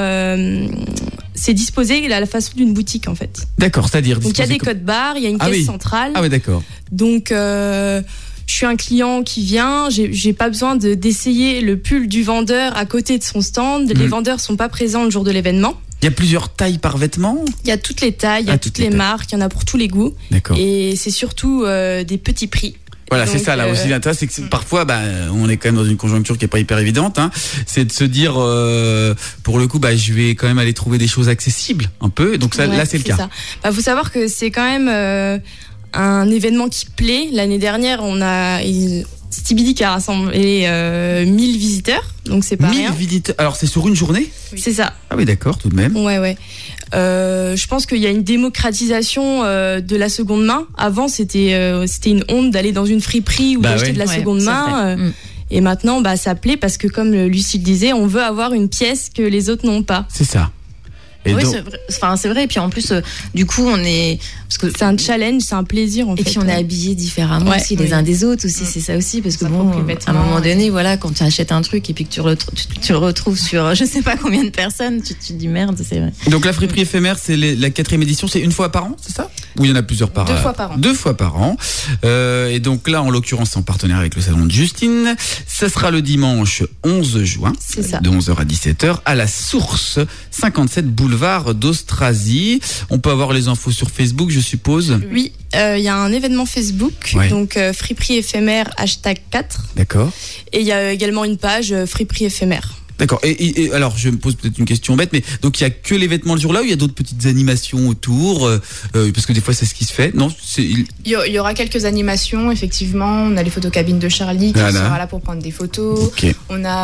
disposé à la façon d'une boutique, en fait. D'accord, c'est-à-dire... Donc, il y a des codes barres, il y a une caisse centrale. Ah oui, d'accord. Donc, je suis un client qui vient, j'ai pas besoin d'essayer le pull du vendeur à côté de son stand. Les vendeurs sont pas présents le jour de l'événement. Il y a plusieurs tailles par vêtement ? Il y a toutes les tailles, il y a toutes les marques, il y en a pour tous les goûts. D'accord. Et c'est surtout des petits prix. Voilà, c'est ça là aussi l'intérêt, c'est que parfois on est quand même dans une conjoncture qui est pas hyper évidente, hein. C'est de se dire pour le coup je vais quand même aller trouver des choses accessibles un peu. Donc ça, là c'est le cas. Faut savoir que c'est quand même un événement qui plaît. L'année dernière, on a Stibidi qui a rassemblé 1000 visiteurs, donc c'est pas 1000 visiteurs. Alors c'est sur une journée ? Oui. C'est ça. Ah oui, d'accord, tout de même. Ouais. Je pense qu'il y a une démocratisation de la seconde main. Avant, c'était une honte d'aller dans une friperie ou d'acheter de la seconde main. Et maintenant, ça plaît parce que, comme Lucie le disait, on veut avoir une pièce que les autres n'ont pas. C'est ça. Et oui, c'est vrai. Et puis en plus, du coup, parce que c'est un challenge, c'est un plaisir. Et puis on est habillés différemment aussi les uns des autres aussi. C'est ça aussi, parce que à un moment donné, voilà, quand tu achètes un truc et puis que tu le retrouves sur je sais pas combien de personnes, tu te dis merde, c'est vrai. Donc la friperie éphémère, c'est la 4e édition, c'est une fois par an, c'est ça ? Ou il y en a plusieurs par an ? 2 fois par an. 2 fois par an. Et donc là, en l'occurrence, en partenariat avec le salon de Justine, ça sera le dimanche 11 juin, de 11h à 17h, à La Source, 57 boulevard d'Austrasie. On peut avoir les infos sur Facebook, je suppose. Oui, il y a un événement Facebook, donc friperie éphémère #4. D'accord. Et il y a également une page friperie éphémère. D'accord. Et alors, je me pose peut-être une question bête, mais donc il y a que les vêtements le jour-là ou il y a d'autres petites animations autour parce que des fois c'est ce qui se fait. Non, il y aura quelques animations, effectivement. On a les photocabines de Charlie qui sera là pour prendre des photos. Okay.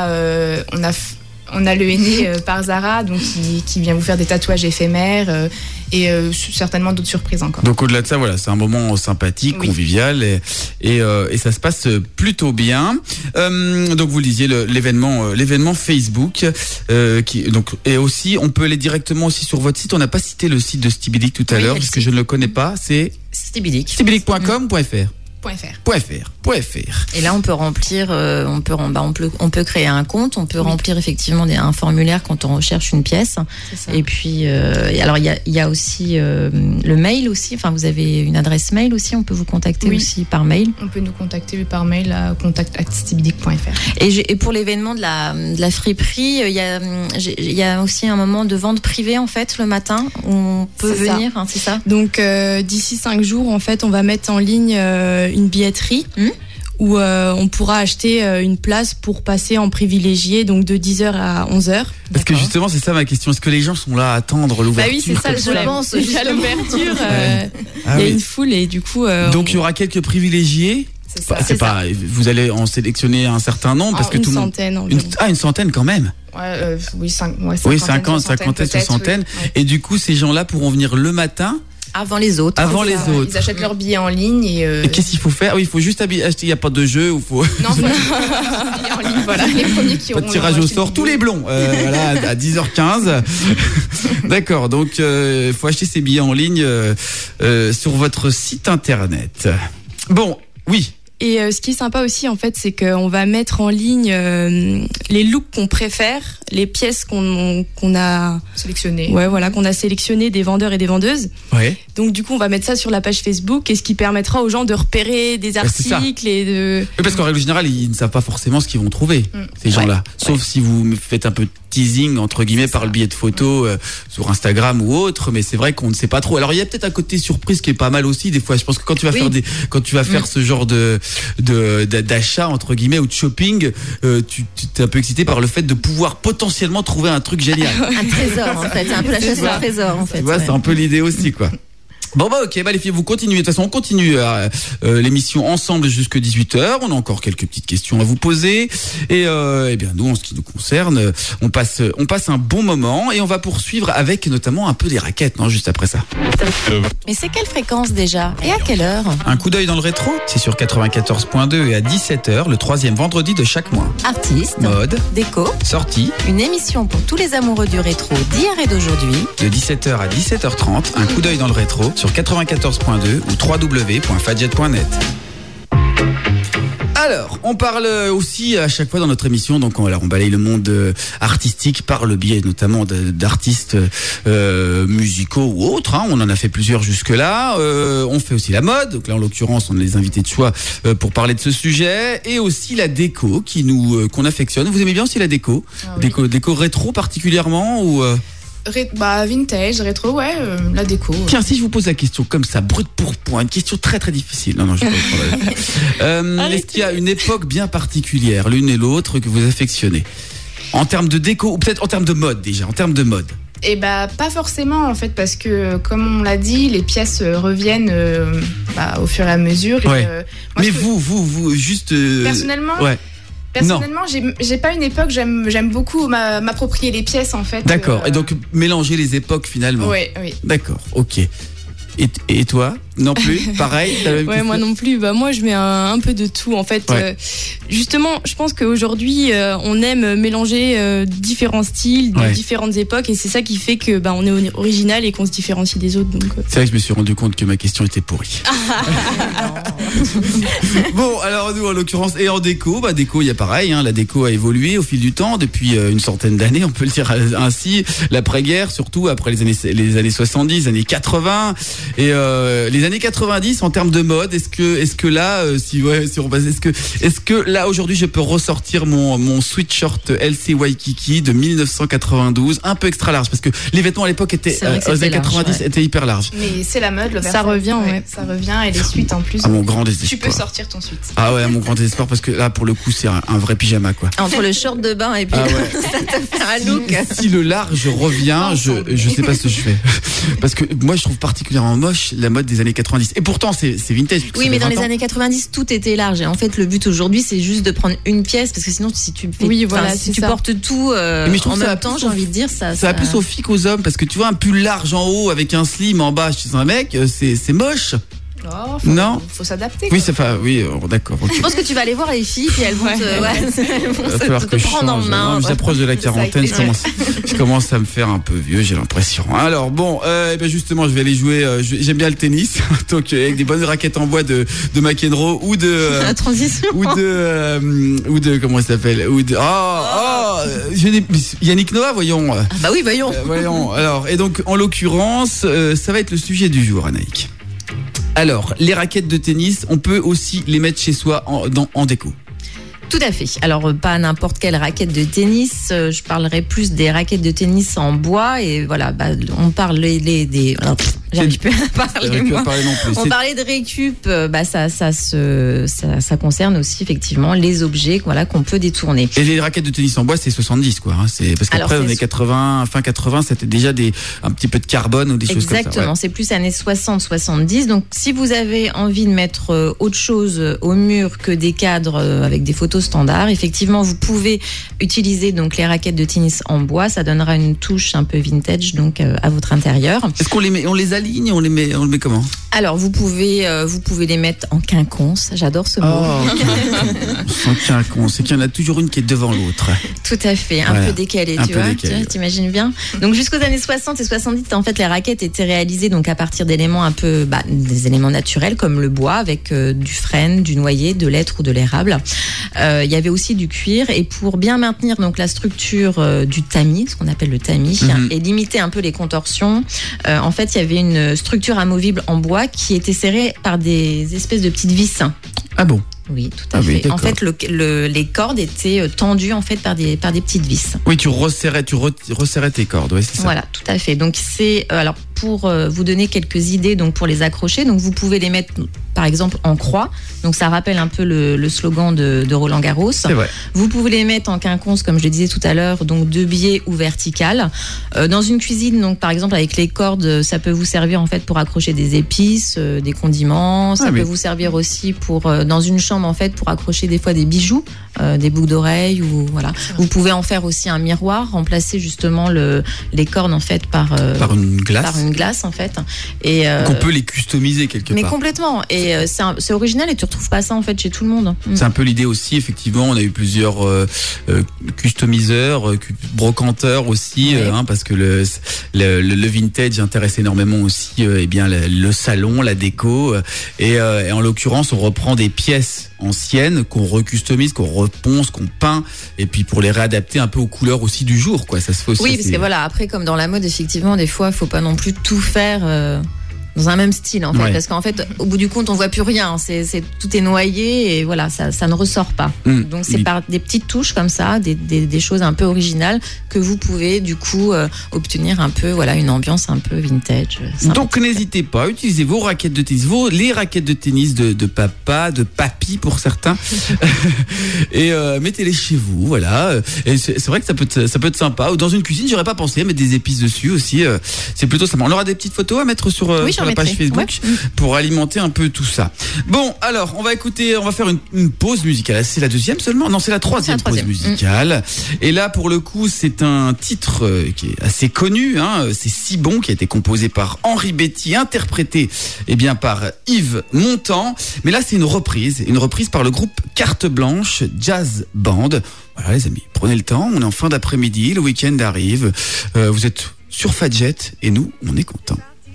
On a le henné par Zara, donc qui vient vous faire des tatouages éphémères et certainement d'autres surprises encore. Donc au-delà de ça, voilà, c'est un moment sympathique, convivial et ça se passe plutôt bien. Donc vous le disiez, l'événement Facebook et aussi on peut aller directement aussi sur votre site. On n'a pas cité le site de Stibidi tout à l'heure parce que je ne le connais pas. C'est Stibidic. Stibidic.com.fr. .fr. Et là, on peut remplir, on peut créer un compte, on peut remplir effectivement un formulaire quand on recherche une pièce. Et puis, alors il y a aussi le mail aussi. Enfin, vous avez une adresse mail aussi. On peut vous contacter aussi par mail. On peut nous contacter par mail à contact@stibidic.fr. Et pour l'événement de la friperie, il y a aussi un moment de vente privée en fait le matin où on peut venir. Hein, c'est ça. Donc d'ici 5 jours, en fait, on va mettre en ligne une billetterie où on pourra acheter une place pour passer en privilégié, donc de 10h à 11h. Parce que justement, c'est ça ma question. Est-ce que les gens sont là à attendre l'ouverture? Bah oui, c'est ça, je pense. Il y a l'ouverture, il y a une foule et du coup... Donc il y aura quelques privilégiés. C'est pas, vous allez en sélectionner un certain nombre parce que tout le monde. Une centaine quand même. Cinquantaine, soixantaine. Oui. Et du coup, ces gens-là pourront venir le matin. Avant les autres. Ils achètent leurs billets en ligne et qu'est-ce qu'il faut faire? Il faut juste acheter. Il n'y a pas de jeu ou faut. Non, faut acheter en ligne. Voilà, les premiers qui auront. Pas de tirage au sort, tous les blonds. Voilà, à 10h15. D'accord. Donc, il faut acheter ses billets en ligne sur votre site internet. Bon, oui. Et ce qui est sympa aussi, en fait, c'est qu'on va mettre en ligne les looks qu'on préfère, les pièces qu'on a sélectionnées. Ouais, voilà, qu'on a sélectionnées des vendeurs et des vendeuses. Ouais. Donc du coup, on va mettre ça sur la page Facebook, et ce qui permettra aux gens de repérer des articles et de. Oui, parce qu'en règle générale, ils ne savent pas forcément ce qu'ils vont trouver, ces gens-là. Sauf si vous faites un peu de teasing entre guillemets par le biais de photos sur Instagram ou autre, mais c'est vrai qu'on ne sait pas trop. Alors il y a peut-être un côté surprise qui est pas mal aussi des fois. Je pense que quand tu vas faire ce genre d'achat entre guillemets ou de shopping, tu es un peu excité par le fait de pouvoir potentiellement trouver un truc génial. Un trésor en fait, c'est un peu la chasse au trésor en fait. Tu vois, c'est un peu l'idée aussi quoi. Bon ok, les filles, vous continuez. De toute façon, on continue l'émission ensemble jusque 18h. On a encore quelques petites questions à vous poser. Et bien nous, en ce qui nous concerne, on passe un bon moment et on va poursuivre avec notamment un peu des raquettes, non, juste après ça. Mais c'est quelle fréquence déjà? Et à quelle heure? Un coup d'œil dans le rétro, c'est sur 94.2 et à 17h, le 3e vendredi de chaque mois. Artistes, mode, déco, sortie, une émission pour tous les amoureux du rétro d'hier et d'aujourd'hui. De 17h à 17h30, un coup d'œil dans le rétro sur 94.2 ou www.fadjet.net. Alors, on parle aussi à chaque fois dans notre émission, donc on balaye le monde artistique par le biais notamment d'artistes musicaux ou autres. Hein. On en a fait plusieurs jusque-là. On fait aussi la mode, donc là en l'occurrence on a les invités de choix pour parler de ce sujet, et aussi la déco qu'on affectionne. Vous aimez bien aussi la déco? Déco rétro particulièrement ou vintage, rétro, la déco. Tiens, si je vous pose la question comme ça, brut pour point, une question très très difficile. Non, je vais pas est-ce qu'il y a une époque bien particulière, l'une et l'autre, que vous affectionnez en termes de déco ou peut-être en termes de mode déjà, en termes de mode? Pas forcément en fait, parce que comme on l'a dit, les pièces reviennent au fur et à mesure. Ouais. Mais vous juste personnellement. Personnellement, j'ai pas une époque. J'aime beaucoup m'approprier les pièces en fait. D'accord. Et donc mélanger les époques finalement. Oui. D'accord. Ok. Et toi? Non plus? Pareil? Moi non plus. Moi, je mets un peu de tout en fait. Justement, je pense qu'aujourd'hui, on aime mélanger différents styles, de différentes époques, et c'est ça qui fait que on est original et qu'on se différencie des autres. Donc. C'est vrai que je me suis rendu compte que ma question était pourrie. Bon, alors nous en l'occurrence, et en déco, il y a pareil. Hein, la déco a évolué au fil du temps depuis une centaine d'années, on peut le dire ainsi. L'après-guerre, surtout après les années 70, années 80 et les années 90 en termes de mode. Est-ce que là, est-ce que là aujourd'hui je peux ressortir mon sweatshirt LC Waikiki de 1992, un peu extra large, parce que les vêtements à l'époque étaient aux années 90 étaient hyper larges. Mais c'est la mode, ça revient, ça revient, et les suites en plus. À mon grand désespoir. Tu peux sortir ton suite. Ah ouais, à mon grand désespoir, parce que là pour le coup c'est un vrai pyjama quoi. Entre le short de bain et puis ça te fait un look. Si le large revient, je sais pas ce que je fais, parce que moi je trouve particulièrement moche la mode des années 90. Et pourtant c'est vintage. Oui, mais dans les années 90 tout était large. Et en fait le but aujourd'hui c'est juste de prendre une pièce, parce que sinon si tu fais, si tu portes tout mais je trouve en même temps, j'ai envie de dire ça va plus aux filles qu'aux hommes, parce que tu vois un pull large en haut avec un slim en bas chez un mec, c'est moche. Non. Faut s'adapter. Oui, d'accord. Okay. Je pense que tu vas aller voir les filles, puis elles vont te prendre en main. Non, j'approche de la quarantaine, je commence à me faire un peu vieux, j'ai l'impression. Alors bon, justement, je vais aller jouer. J'aime bien le tennis, donc avec des bonnes raquettes en bois de McEnroe ou de la transition ou de comment il s'appelle Yannick Noah, voyons. Ah bah oui, voyons. Voyons. Alors, et donc en l'occurrence, ça va être le sujet du jour, Anaïk. Alors, les raquettes de tennis, on peut aussi les mettre chez soi en déco. Tout à fait. Alors, pas n'importe quelle raquette de tennis. Je parlerai plus des raquettes de tennis en bois. Et voilà, on parle des... J'arrive plus à parler, moi. On parlait de récup. Ça concerne aussi, effectivement, les objets qu'on peut détourner. Et les raquettes de tennis en bois, c'est 70, quoi. Hein. Parce qu'après, on est 80, fin 80, c'était déjà un petit peu de carbone ou des choses comme ça. Exactement. C'est plus années 60, 70. Donc, si vous avez envie de mettre autre chose au mur que des cadres avec des photos standard. Effectivement, vous pouvez utiliser donc les raquettes de tennis en bois. Ça donnera une touche un peu vintage donc à votre intérieur. Est-ce qu'on les aligne, on les met comment? Alors vous pouvez les mettre en quinconce. J'adore ce mot. En quinconce, c'est qu'il y en a toujours une qui est devant l'autre. Tout à fait, un peu décalé, tu vois. T'imagines bien. Donc jusqu'aux années 60 et 70, en fait, les raquettes étaient réalisées donc à partir d'éléments un peu des éléments naturels comme le bois avec du frêne, du noyer, de l'hêtre ou de l'érable. Il y avait aussi du cuir et pour bien maintenir donc la structure du tamis, ce qu'on appelle le tamis, et limiter un peu les contorsions, en fait il y avait une structure amovible en bois qui était serrée par des espèces de petites vis. Ah bon? Oui, tout à fait. En fait, les cordes étaient tendues en fait par des petites vis. Oui, tu resserrais tes cordes, oui, c'est ça. Voilà, tout à fait. Donc c'est alors pour vous donner quelques idées donc pour les accrocher, donc vous pouvez les mettre par exemple en croix. Donc ça rappelle un peu le slogan de Roland Garros. C'est vrai. Vous pouvez les mettre en quinconce comme je le disais tout à l'heure, donc de biais ou verticales. Dans une cuisine, donc par exemple avec les cordes, ça peut vous servir en fait pour accrocher des épices, des condiments. Ça peut vous servir aussi pour dans une chambre en fait pour accrocher des fois des bijoux, des boucles d'oreilles ou voilà. Vous pouvez en faire aussi un miroir, remplacer justement les cordes en fait par une glace en fait. Et qu'on peut les customiser quelque part. Mais complètement. Et c'est original et tu retrouves pas ça en fait chez tout le monde. C'est un peu l'idée aussi, effectivement. On a eu plusieurs customiseurs, brocanteurs aussi, parce que le vintage intéresse énormément aussi le salon, la déco. Et en l'occurrence, on reprend des pièces anciennes qu'on recustomise, qu'on reponce, qu'on peint, et puis pour les réadapter un peu aux couleurs aussi du jour, quoi. Ça se fait aussi. Oui, parce que voilà, après comme dans la mode, effectivement, des fois, faut pas non plus tout faire. Dans un même style en fait, parce qu'en fait au bout du compte on voit plus rien, tout est noyé et voilà ça ne ressort pas. Donc c'est par des petites touches comme ça, des choses un peu originales que vous pouvez du coup obtenir un peu une ambiance un peu vintage. Donc n'hésitez pas, utilisez vos raquettes de tennis, les raquettes de tennis de papa, de papy pour certains, et mettez-les chez vous, voilà. Et c'est vrai que ça peut être sympa. Ou dans une cuisine, j'aurais pas pensé à mettre des épices dessus aussi. C'est plutôt sympa. On aura des petites photos à mettre sur la page Facebook pour alimenter un peu tout ça. Bon, alors on va faire une pause musicale. C'est la deuxième seulement? Non, c'est la troisième pause musicale. Et là, pour le coup, c'est un titre qui est assez connu. C'est Si bon, qui a été composé par Henri Betty, interprété par Yves Montand. Mais là, c'est une reprise par le groupe Carte Blanche Jazz Band. Voilà, les amis, prenez le temps. On est en fin d'après-midi, le week-end arrive. Vous êtes sur Fadjet et nous, on est contents.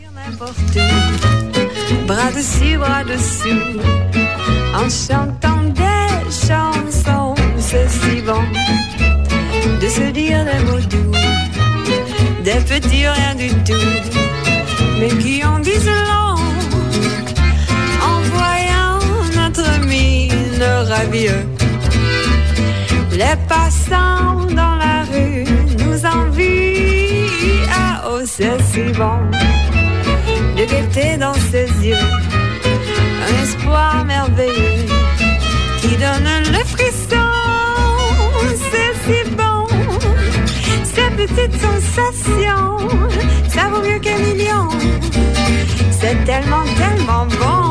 Bras dessus, bras dessous, en chantant des chansons, c'est si bon de se dire des mots doux, des petits rien du tout, mais qui en disent long, en voyant notre mine ravieuse. Les passants dans la rue nous envient, ah oh c'est si bon de gaieté dans ses yeux, un espoir merveilleux qui donne le frisson. C'est si bon, ces petites sensations, ça vaut mieux qu'un million. C'est tellement, tellement bon.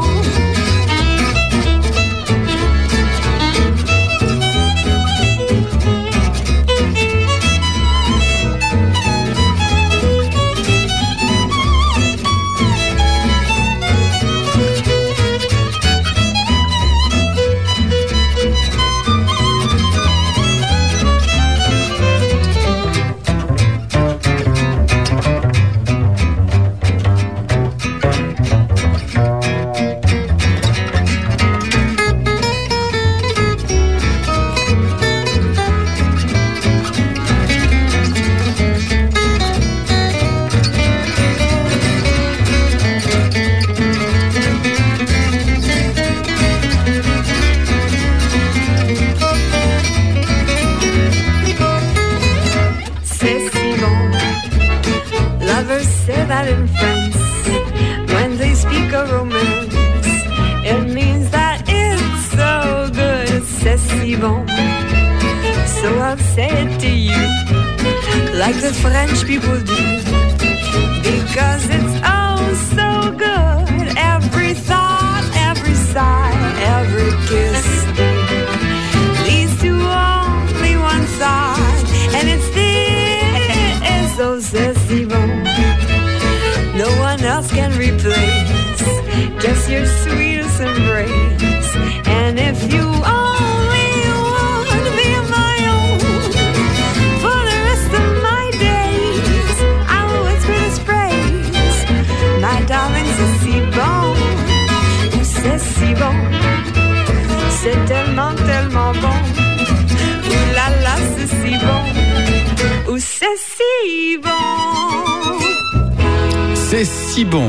So I'll say it to you, like the French people do, because it's oh so good. Every thought, every sigh, every kiss leads to only one thought, and it's this. So c'est si bon, no one else can replace just your sweetest embrace. And if you only want to be my own for the rest of my days, I will whisper this praise, my darling, c'est si bon, ou c'est si bon, c'est tellement, tellement bon, ouh là là, c'est si bon, ou c'est si bon. C'est si bon.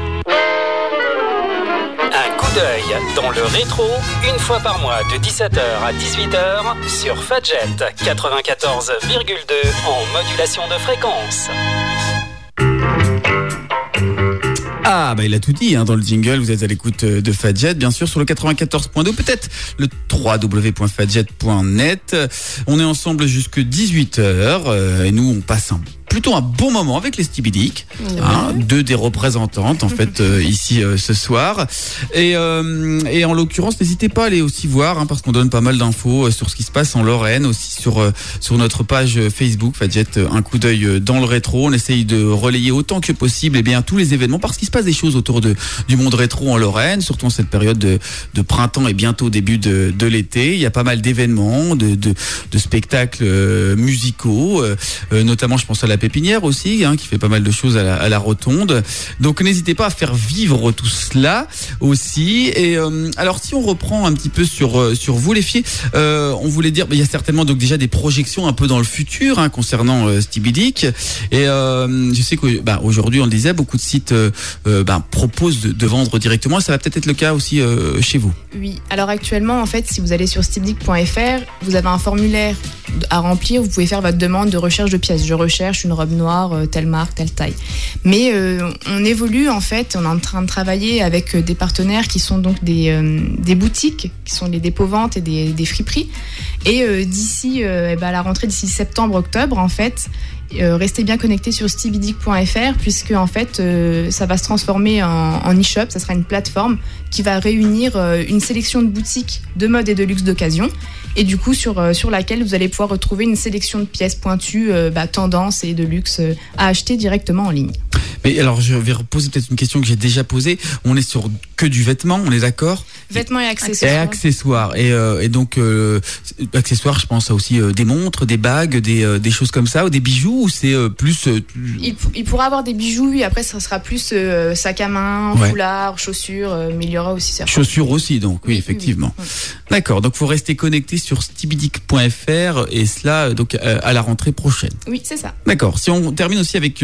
Un coup d'œil dans le rétro, une fois par mois de 17h à 18h sur Fadjet 94,2 en modulation de fréquence. Ah, bah il a tout dit dans le jingle. Vous êtes à l'écoute de Fadjet, bien sûr, sur le 94.2, peut-être le www.fadjet.net. On est ensemble jusque 18h et nous, on passe plutôt un bon moment avec les Stibidic, deux des représentantes en fait ici ce soir, et en l'occurrence n'hésitez pas à aller aussi voir parce qu'on donne pas mal d'infos sur ce qui se passe en Lorraine, aussi sur notre page Facebook Fadjet, un coup d'œil dans le rétro. On essaye de relayer autant que possible tous les événements, parce qu'il se passe des choses autour du monde rétro en Lorraine, surtout en cette période de printemps et bientôt début de l'été. Il y a pas mal d'événements, de spectacles musicaux, notamment je pense à la Pépinière aussi, qui fait pas mal de choses à la Rotonde. Donc n'hésitez pas à faire vivre tout cela aussi. Et alors si on reprend un petit peu sur vous les filles, on voulait dire, il y a certainement donc déjà des projections un peu dans le futur concernant Stibidic. Et je sais que aujourd'hui on le disait, beaucoup de sites proposent de vendre directement. Ça va peut-être être le cas aussi chez vous. Oui, alors actuellement en fait si vous allez sur stibidic.fr, vous avez un formulaire à remplir, vous pouvez faire votre demande de recherche de pièces. Je recherche une robe noire, telle marque, telle taille. Mais on évolue en fait, on est en train de travailler avec des partenaires qui sont donc des boutiques, qui sont les dépôts-ventes et des friperies. Et d'ici à la rentrée, d'ici septembre-octobre en fait, restez bien connectés sur stibidic.fr, puisque en fait ça va se transformer en e-shop. Ça sera une plateforme qui va réunir une sélection de boutiques de mode et de luxe d'occasion, et du coup sur laquelle vous allez pouvoir retrouver une sélection de pièces pointues, tendance et de luxe à acheter directement en ligne. Mais alors je vais reposer peut-être une question que j'ai déjà posée. On est sur que du vêtement, on est d'accord ? Vêtements et accessoires. Et accessoires. Et donc accessoires, je pense à aussi des montres, des bagues, des choses comme ça, ou des bijoux, ou c'est plus. Il pourra avoir des bijoux, et après ça sera plus sac à main, foulard, chaussures, mais il y aura aussi certains. Chaussures aussi, donc oui, effectivement. Oui. D'accord. Donc faut rester connecté sur stibidic.fr, et cela donc à la rentrée prochaine. Oui, c'est ça. D'accord. Si on termine aussi avec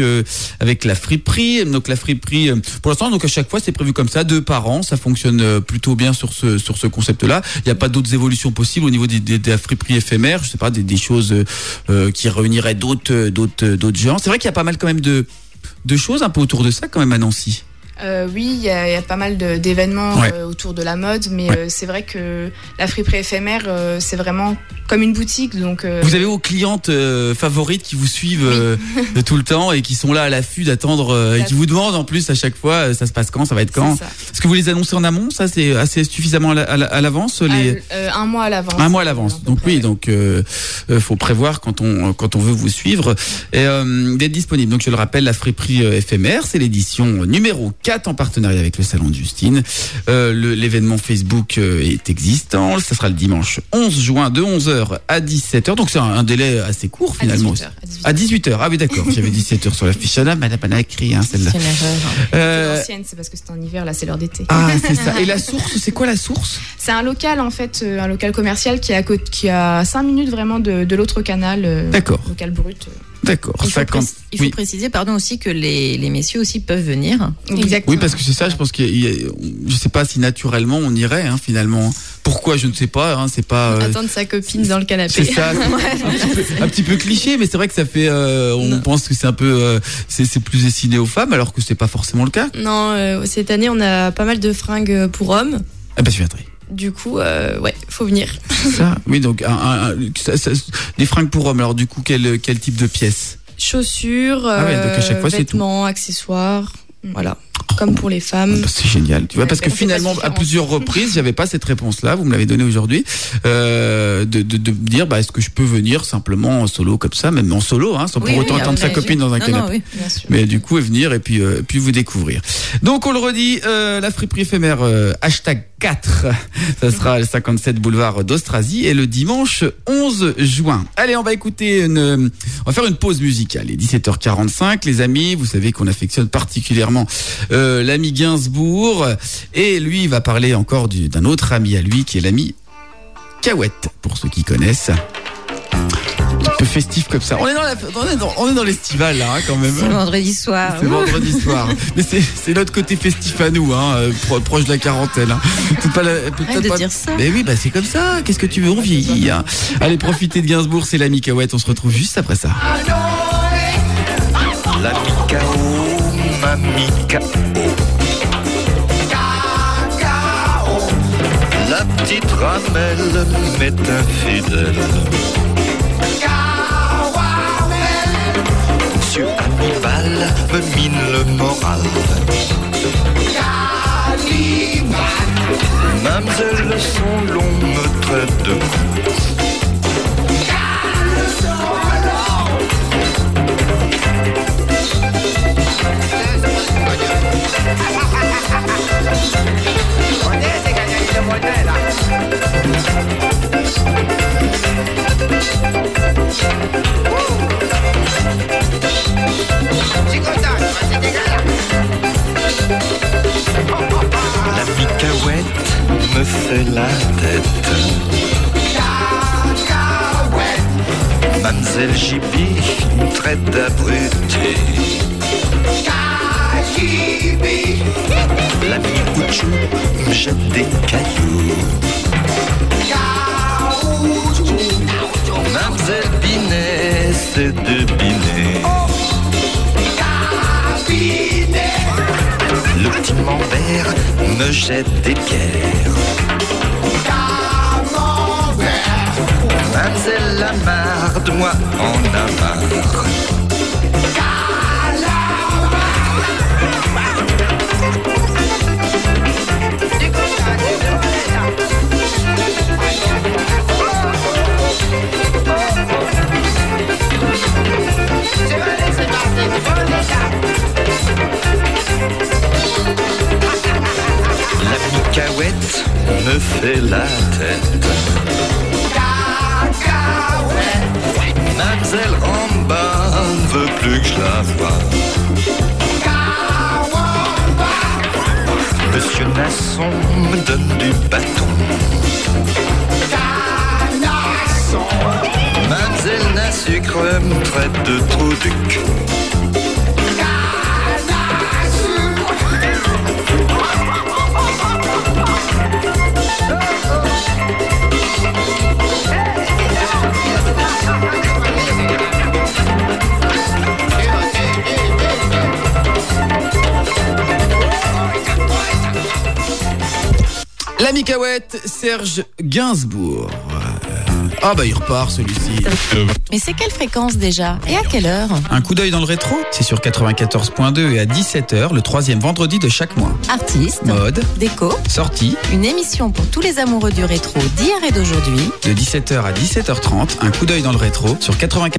la friperie. Donc la friperie, pour l'instant, donc à chaque fois c'est prévu comme ça, 2 par an. Ça fonctionne plutôt bien sur ce concept-là. Il n'y a pas d'autres évolutions possibles au niveau de la friperie éphémère. Je sais pas, des choses qui réuniraient d'autres gens. C'est vrai qu'il y a pas mal quand même de choses un peu autour de ça quand même à Nancy. Oui, il y a pas mal d'événements autour de la mode, mais c'est vrai que la friperie éphémère, c'est vraiment comme une boutique. Donc, vous avez vos clientes favorites qui vous suivent tout le temps et qui sont là à l'affût d'attendre et qui vous demandent en plus à chaque fois, ça se passe quand, ça va être quand. Est-ce que vous les annoncez en amont? Ça, c'est assez suffisamment à l'avance un mois à l'avance. Un mois à l'avance. Donc oui, donc faut prévoir quand on veut vous suivre et d'être disponible. Donc je le rappelle, la friperie éphémère, c'est l'édition numéro 4 en partenariat avec le Salon de Justine. L'événement Facebook est existant. Ça sera le dimanche 11 juin de 11h à 17h. Donc c'est un délai assez court finalement. À 18h. Ah oui, d'accord. J'avais 17h sur la fiche. Madame Anna a écrit celle-là. C'est une erreur. C'est l'ancienne, c'est parce que c'est en hiver, là c'est l'heure d'été. Ah, c'est ça. Et la source, c'est quoi la source? C'est un local en fait, un local commercial qui est à 5 minutes vraiment de l'autre canal. D'accord. Local brut. D'accord. Il faut préciser, aussi que les messieurs aussi peuvent venir. Exactement. Oui, parce que c'est ça. Je pense je sais pas si naturellement on irait finalement. Pourquoi, je ne sais pas. C'est pas. Attendre sa copine dans le canapé. C'est ça. un petit peu cliché, mais c'est vrai que ça fait. On pense que c'est un peu. C'est plus destiné aux femmes, alors que c'est pas forcément le cas. Non, cette année on a pas mal de fringues pour hommes. Ah bah je viendrai. Du coup, faut venir. Ça, oui, donc des fringues pour hommes. Alors du coup, quel type de pièces? Chaussures, donc à chaque fois, vêtements, accessoires, voilà. Comme pour les femmes. C'est génial. Tu vois, parce que finalement, à plusieurs reprises, j'avais pas cette réponse-là. Vous me l'avez donnée aujourd'hui, de me dire, est-ce que je peux venir simplement en solo comme ça, même en solo, sans pour autant attendre sa copine dans un canapé. Oui, bien sûr. Mais du coup, venir et puis vous découvrir. Donc, on le redit, la friperie éphémère #4, ça sera le 57 boulevard d'Austrasie et le dimanche 11 juin. Allez, on va écouter on va faire une pause musicale. Il est 17h45, les amis. Vous savez qu'on affectionne particulièrement l'ami Gainsbourg, et lui il va parler encore d'un autre ami à lui qui est l'ami Cahouette, pour ceux qui connaissent. Un peu festif comme ça. On est dans l'estival là, quand même. C'est vendredi soir. C'est vendredi soir. Mais c'est l'autre côté festif à nous, proche de la quarantaine. Arrête de dire ça. Mais oui, c'est comme ça. Qu'est-ce que tu veux, on vieillit. Allez, profitez de Gainsbourg, c'est l'ami Cahouette. On se retrouve juste après ça. L'ami K.O., mamie K.O. La petite ramelle m'est infidèle. Monsieur Hannibal me mine le moral. Mademoiselle son long me traite de con. L'ami Cahouette me fait la tête. Mademoiselle JB me traite d'abruté. L'ami Couchou me jette des cailloux. Mademoiselle Binet, c'est de Binet. Le petit Mambert me jette des pierres. Mademoiselle Lamarde, moi en a marre. L'ami Cahouette me fait la tête. Mademoiselle en bas veut plus que je la voie. Monsieur Nasson me donne du bâton. Mademoiselle Nassucre me traite de trou du cul. L'ami Cahouette, Serge Gainsbourg. Il repart celui-ci. Mais c'est quelle fréquence déjà? Et à quelle heure? Un coup d'œil dans le rétro, c'est sur 94.2 et à 17h, le 3e vendredi de chaque mois. Artistes, mode, déco, sortie, une émission pour tous les amoureux du rétro d'hier et d'aujourd'hui. De 17h à 17h30, un coup d'œil dans le rétro sur 94.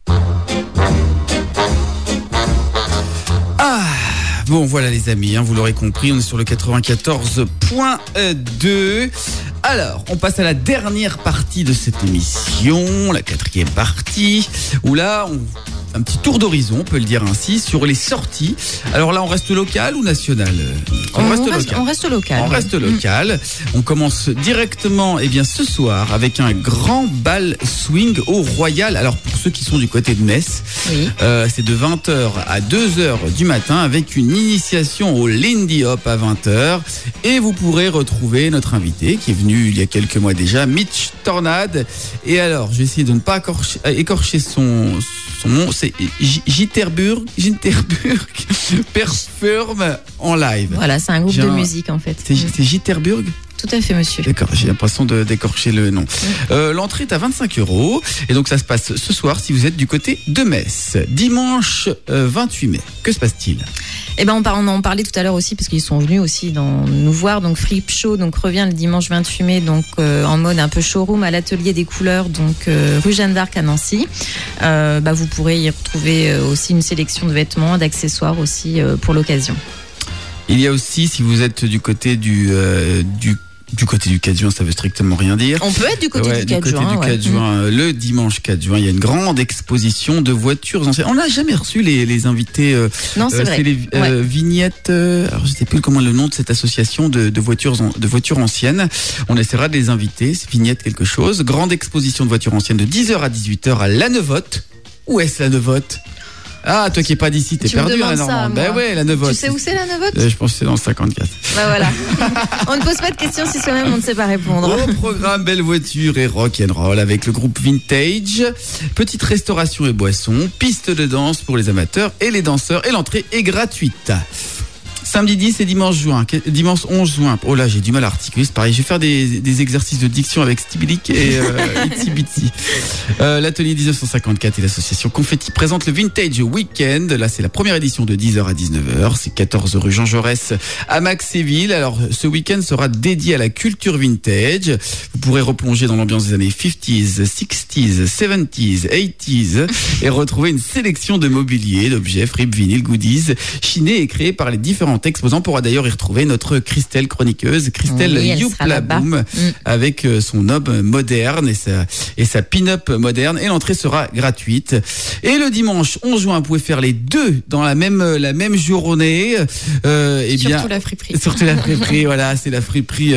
Bon, voilà les amis, vous l'aurez compris, on est sur le 94.2. Alors, on passe à la dernière partie de cette émission, la 4e partie, où là, un petit tour d'horizon, on peut le dire ainsi, sur les sorties. Alors là, on reste local ou national? On reste local. On reste local. On commence directement, ce soir, avec un grand bal swing au Royal. Alors, pour ceux qui sont du côté de Metz, oui. C'est de 20h à 2h du matin, avec une initiation au Lindy Hop à 20h. Et vous pourrez retrouver notre invité, qui est venu il y a quelques mois déjà, Mitch Tornade. Et alors, je vais essayer de ne pas écorcher son nom, c'est Jitterburg Perform en live. Voilà, c'est un groupe de musique en fait. C'est Jitterburg? Tout à fait, monsieur. D'accord, j'ai l'impression d'écorcher le nom. L'entrée est à 25 € et donc ça se passe ce soir si vous êtes du côté de Metz. Dimanche 28 mai, que se passe-t-il ? Eh ben, on en parlait tout à l'heure aussi parce qu'ils sont venus aussi nous voir. Donc Fripe Show revient le dimanche 28 mai donc en mode un peu showroom à l'atelier des couleurs donc rue Jeanne d'Arc à Nancy. Vous pourrez y retrouver aussi une sélection de vêtements, d'accessoires aussi pour l'occasion. Il y a aussi, si vous êtes du côté du côté du 4 juin, ça veut strictement rien dire. On peut être du côté du 4 juin. Du 4 juin. Le dimanche 4 juin, il y a une grande exposition de voitures anciennes. On n'a jamais reçu les invités. Non, c'est vrai. C'est les vignettes. Alors, je ne sais plus comment le nom de cette association de voitures anciennes. On essaiera de les inviter. C'est vignettes quelque chose. Grande exposition de voitures anciennes de 10h à 18h à La Neuvotte. Où est-ce La Neuvotte ? Ah, toi qui n'es pas d'ici, t'es perdu à la Normande. Ben ouais, la Neuvotte. Tu sais où c'est la Neuvotte ? Je pense que c'est dans le 54. Bah voilà. On ne pose pas de questions si soi-même on ne sait pas répondre. Au programme belle voiture et rock'n'roll avec le groupe Vintage. Petite restauration et boissons, piste de danse pour les amateurs et les danseurs et l'entrée est gratuite. Samedi 10 et dimanche 11 juin. Oh là, j'ai du mal à articuler, c'est pareil. Je vais faire des exercices de diction avec Stibilik et Itsy Bitsy. L'atelier 1954 et l'association Confetti présentent le Vintage Weekend. Là, c'est la première édition de 10h à 19h. C'est 14 rue Jean Jaurès à Maxéville. Alors, ce week-end sera dédié à la culture vintage. Vous pourrez replonger dans l'ambiance des années 50s, 60s, 70s, 80s et retrouver une sélection de mobilier, d'objets, fripes, vinyles, goodies, chinés et créés par les différents exposants. On pourra d'ailleurs y retrouver notre Christelle chroniqueuse, Christelle Youplaboum, avec son homme moderne et sa pin-up moderne. Et l'entrée sera gratuite. Et le dimanche 11 juin, vous pouvez faire les deux dans la même journée. Surtout la friperie. Surtout la friperie, voilà, c'est la friperie,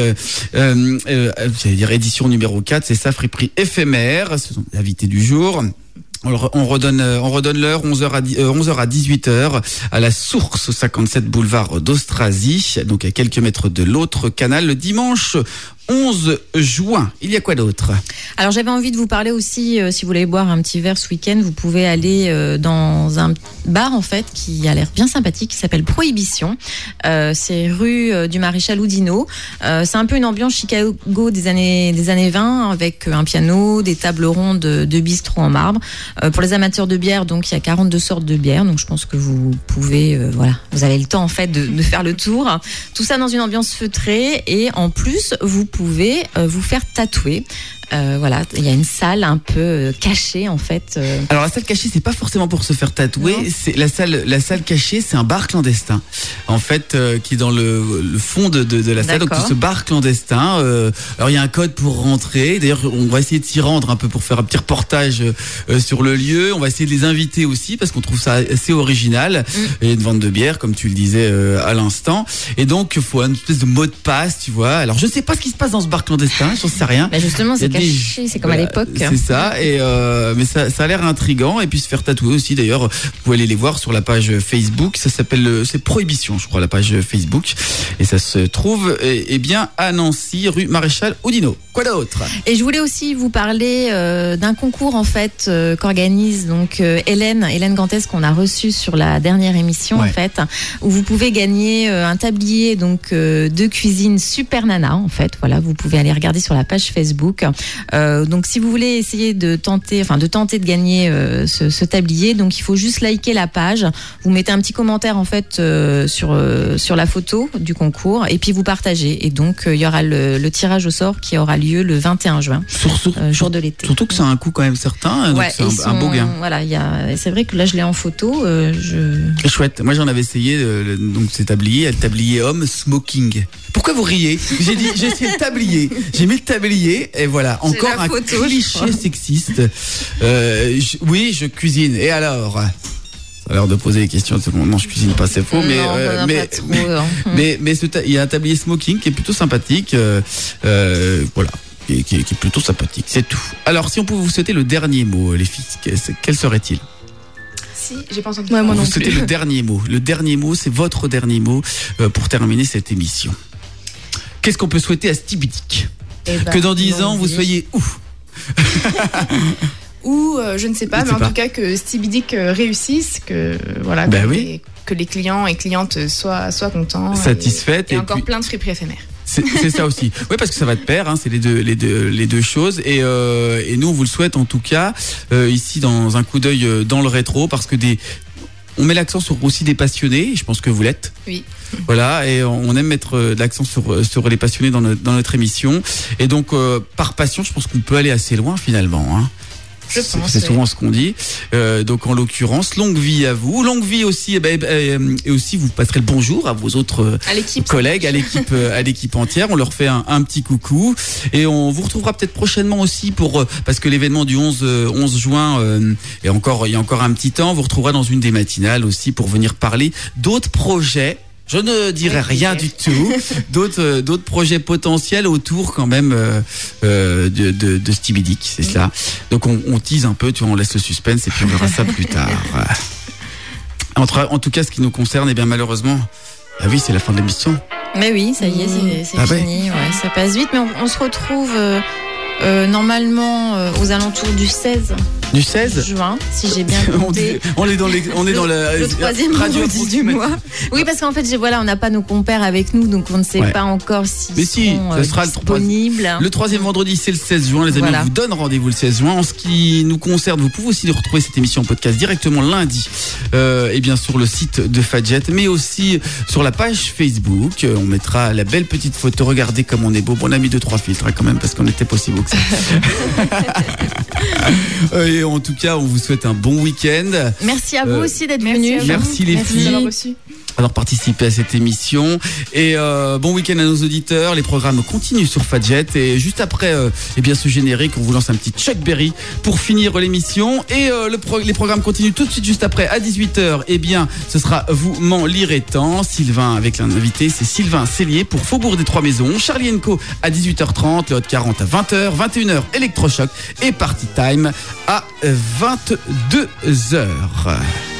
j'allais dire édition numéro 4, c'est ça, friperie éphémère. Ce sont les invités du jour. Alors, on redonne l'heure, 11h à 18h, à la Source, 57 boulevard d'Austrasie, donc à quelques mètres de l'autre canal, le dimanche 11 juin. Il y a quoi d'autre ? Alors, j'avais envie de vous parler aussi, si vous voulez boire un petit verre ce week-end, vous pouvez aller dans un bar, en fait, qui a l'air bien sympathique, qui s'appelle Prohibition. C'est rue du Maréchal Oudinot. C'est un peu une ambiance Chicago des années 20, avec un piano, des tables rondes de bistrot en marbre. Pour les amateurs de bière, donc, il y a 42 sortes de bières. Donc, je pense que vous pouvez, vous avez le temps, en fait, de faire le tour. Tout ça dans une ambiance feutrée. Et en plus, vous pouvez vous faire tatouer. Il y a une salle un peu cachée en fait. Alors la salle cachée, c'est pas forcément pour se faire tatouer. Non. C'est la salle cachée, c'est un bar clandestin en fait qui est dans le fond de la salle. Donc ce bar clandestin. Alors il y a un code pour rentrer. D'ailleurs, on va essayer de s'y rendre un peu pour faire un petit reportage sur le lieu. On va essayer de les inviter aussi parce qu'on trouve ça assez original. Il y a une vente de bière, comme tu le disais à l'instant. Et donc il faut une espèce de mot de passe, tu vois. Alors je sais pas ce qui se passe dans ce bar clandestin. J'en sais rien. Bah justement, c'est caché, c'est comme à l'époque. C'est ça, et mais ça a l'air intriguant, et puis se faire tatouer aussi. D'ailleurs, vous pouvez aller les voir sur la page Facebook. Ça s'appelle c'est Prohibition, je crois, la page Facebook, et ça se trouve bien à Nancy, rue Maréchal Oudinot. Quoi d'autre ? Et je voulais aussi vous parler d'un concours en fait qu'organise donc Hélène Gantès, qu'on a reçu sur la dernière émission en fait, où vous pouvez gagner un tablier donc de cuisine Super Nana en fait. Voilà, vous pouvez aller regarder sur la page Facebook. Donc si vous voulez essayer de tenter de gagner ce tablier, donc il faut juste liker la page, vous mettez un petit commentaire en fait sur la photo du concours, et puis vous partagez, et donc il y aura le tirage au sort qui aura lieu le 21 juin, jour de l'été. Surtout que c'est un coût quand même certain, donc c'est un beau gain. Voilà, c'est vrai que là je l'ai en photo. C'est chouette. Moi j'en avais essayé donc ces tabliers, le tablier homme smoking. Pourquoi vous riez ? J'ai essayé le tablier. J'ai mis le tablier et voilà, encore un cliché sexiste. Oui, je cuisine. Et alors ? Ça a l'air de poser des questions à tout le monde. Non, je cuisine pas, c'est faux. Mais il y a un tablier smoking qui est plutôt sympathique. Voilà. Qui est plutôt sympathique. C'est tout. Alors, si on pouvait vous souhaiter le dernier mot, les filles, quel serait-il ? Si, j'ai pas entendu. Moi non plus. C'était le dernier mot. Le dernier mot, c'est votre dernier mot pour terminer cette émission. Qu'est-ce qu'on peut souhaiter à Stibidik ? Que dans 10 ans, vous soyez où ? Ou je ne sais pas, mais en tout cas que Stibidik réussisse, que voilà, que les clients et clientes soient contents. Satisfaites. Et encore plein de friperies éphémères. C'est ça aussi. Oui, parce que ça va de pair, c'est les deux choses. Et nous, on vous le souhaite en tout cas, ici dans un coup d'œil dans le rétro, parce que on met l'accent sur aussi des passionnés, et je pense que vous l'êtes. Oui. Voilà, et on aime mettre l'accent sur les passionnés dans notre émission. Et donc, par passion, je pense qu'on peut aller assez loin finalement. C'est souvent ce qu'on dit. Donc en l'occurrence, longue vie à vous, longue vie aussi, et aussi vous passerez le bonjour à vos autres collègues, à l'équipe entière. On leur fait un petit coucou et on vous retrouvera peut-être prochainement aussi parce que l'événement du 11 juin il y a encore un petit temps, on vous retrouvera dans une des matinales aussi pour venir parler d'autres projets. Je ne dirai rien du tout. D'autres projets potentiels autour quand même de Stevie Dick, c'est cela. Donc on tease un peu, on laisse le suspense et puis on verra ça plus tard. En tout cas, ce qui nous concerne, bien malheureusement, oui, c'est la fin de l'émission. Mais oui, ça y est, c'est fini. Ouais, ça passe vite, mais on se retrouve normalement aux alentours du 16. Du 16 juin, si j'ai bien compté. on est dans le troisième vendredi du mois. Oui, parce qu'en fait, on n'a pas nos compères avec nous, donc on ne sait pas encore s'ils sont disponibles. Le troisième vendredi, c'est le 16 juin. Les amis, on vous donne rendez-vous le 16 juin. En ce qui nous concerne, vous pouvez aussi retrouver cette émission en podcast directement lundi, et bien sur le site de Fadjet, mais aussi sur la page Facebook. On mettra la belle petite photo. Regardez comme on est beau. On a mis 2-3 filtres quand même, parce qu'on n'était pas aussi beau que ça. Et en tout cas, on vous souhaite un bon week-end. Merci à vous aussi d'être venus. Merci les filles. Alors participer à cette émission et bon week-end à nos auditeurs. Les programmes continuent sur Fadjet et juste après ce générique, on vous lance un petit Chuck Berry pour finir l'émission et les programmes continuent tout de suite juste après à 18h. Ce sera Vous m'en lirez tant. Sylvain avec l'invité, c'est Sylvain Cellier pour Faubourg des Trois Maisons. Charlie & Co à 18h30, le Hot 40 à 20h, 21h Electrochoc et Party Time à 22h.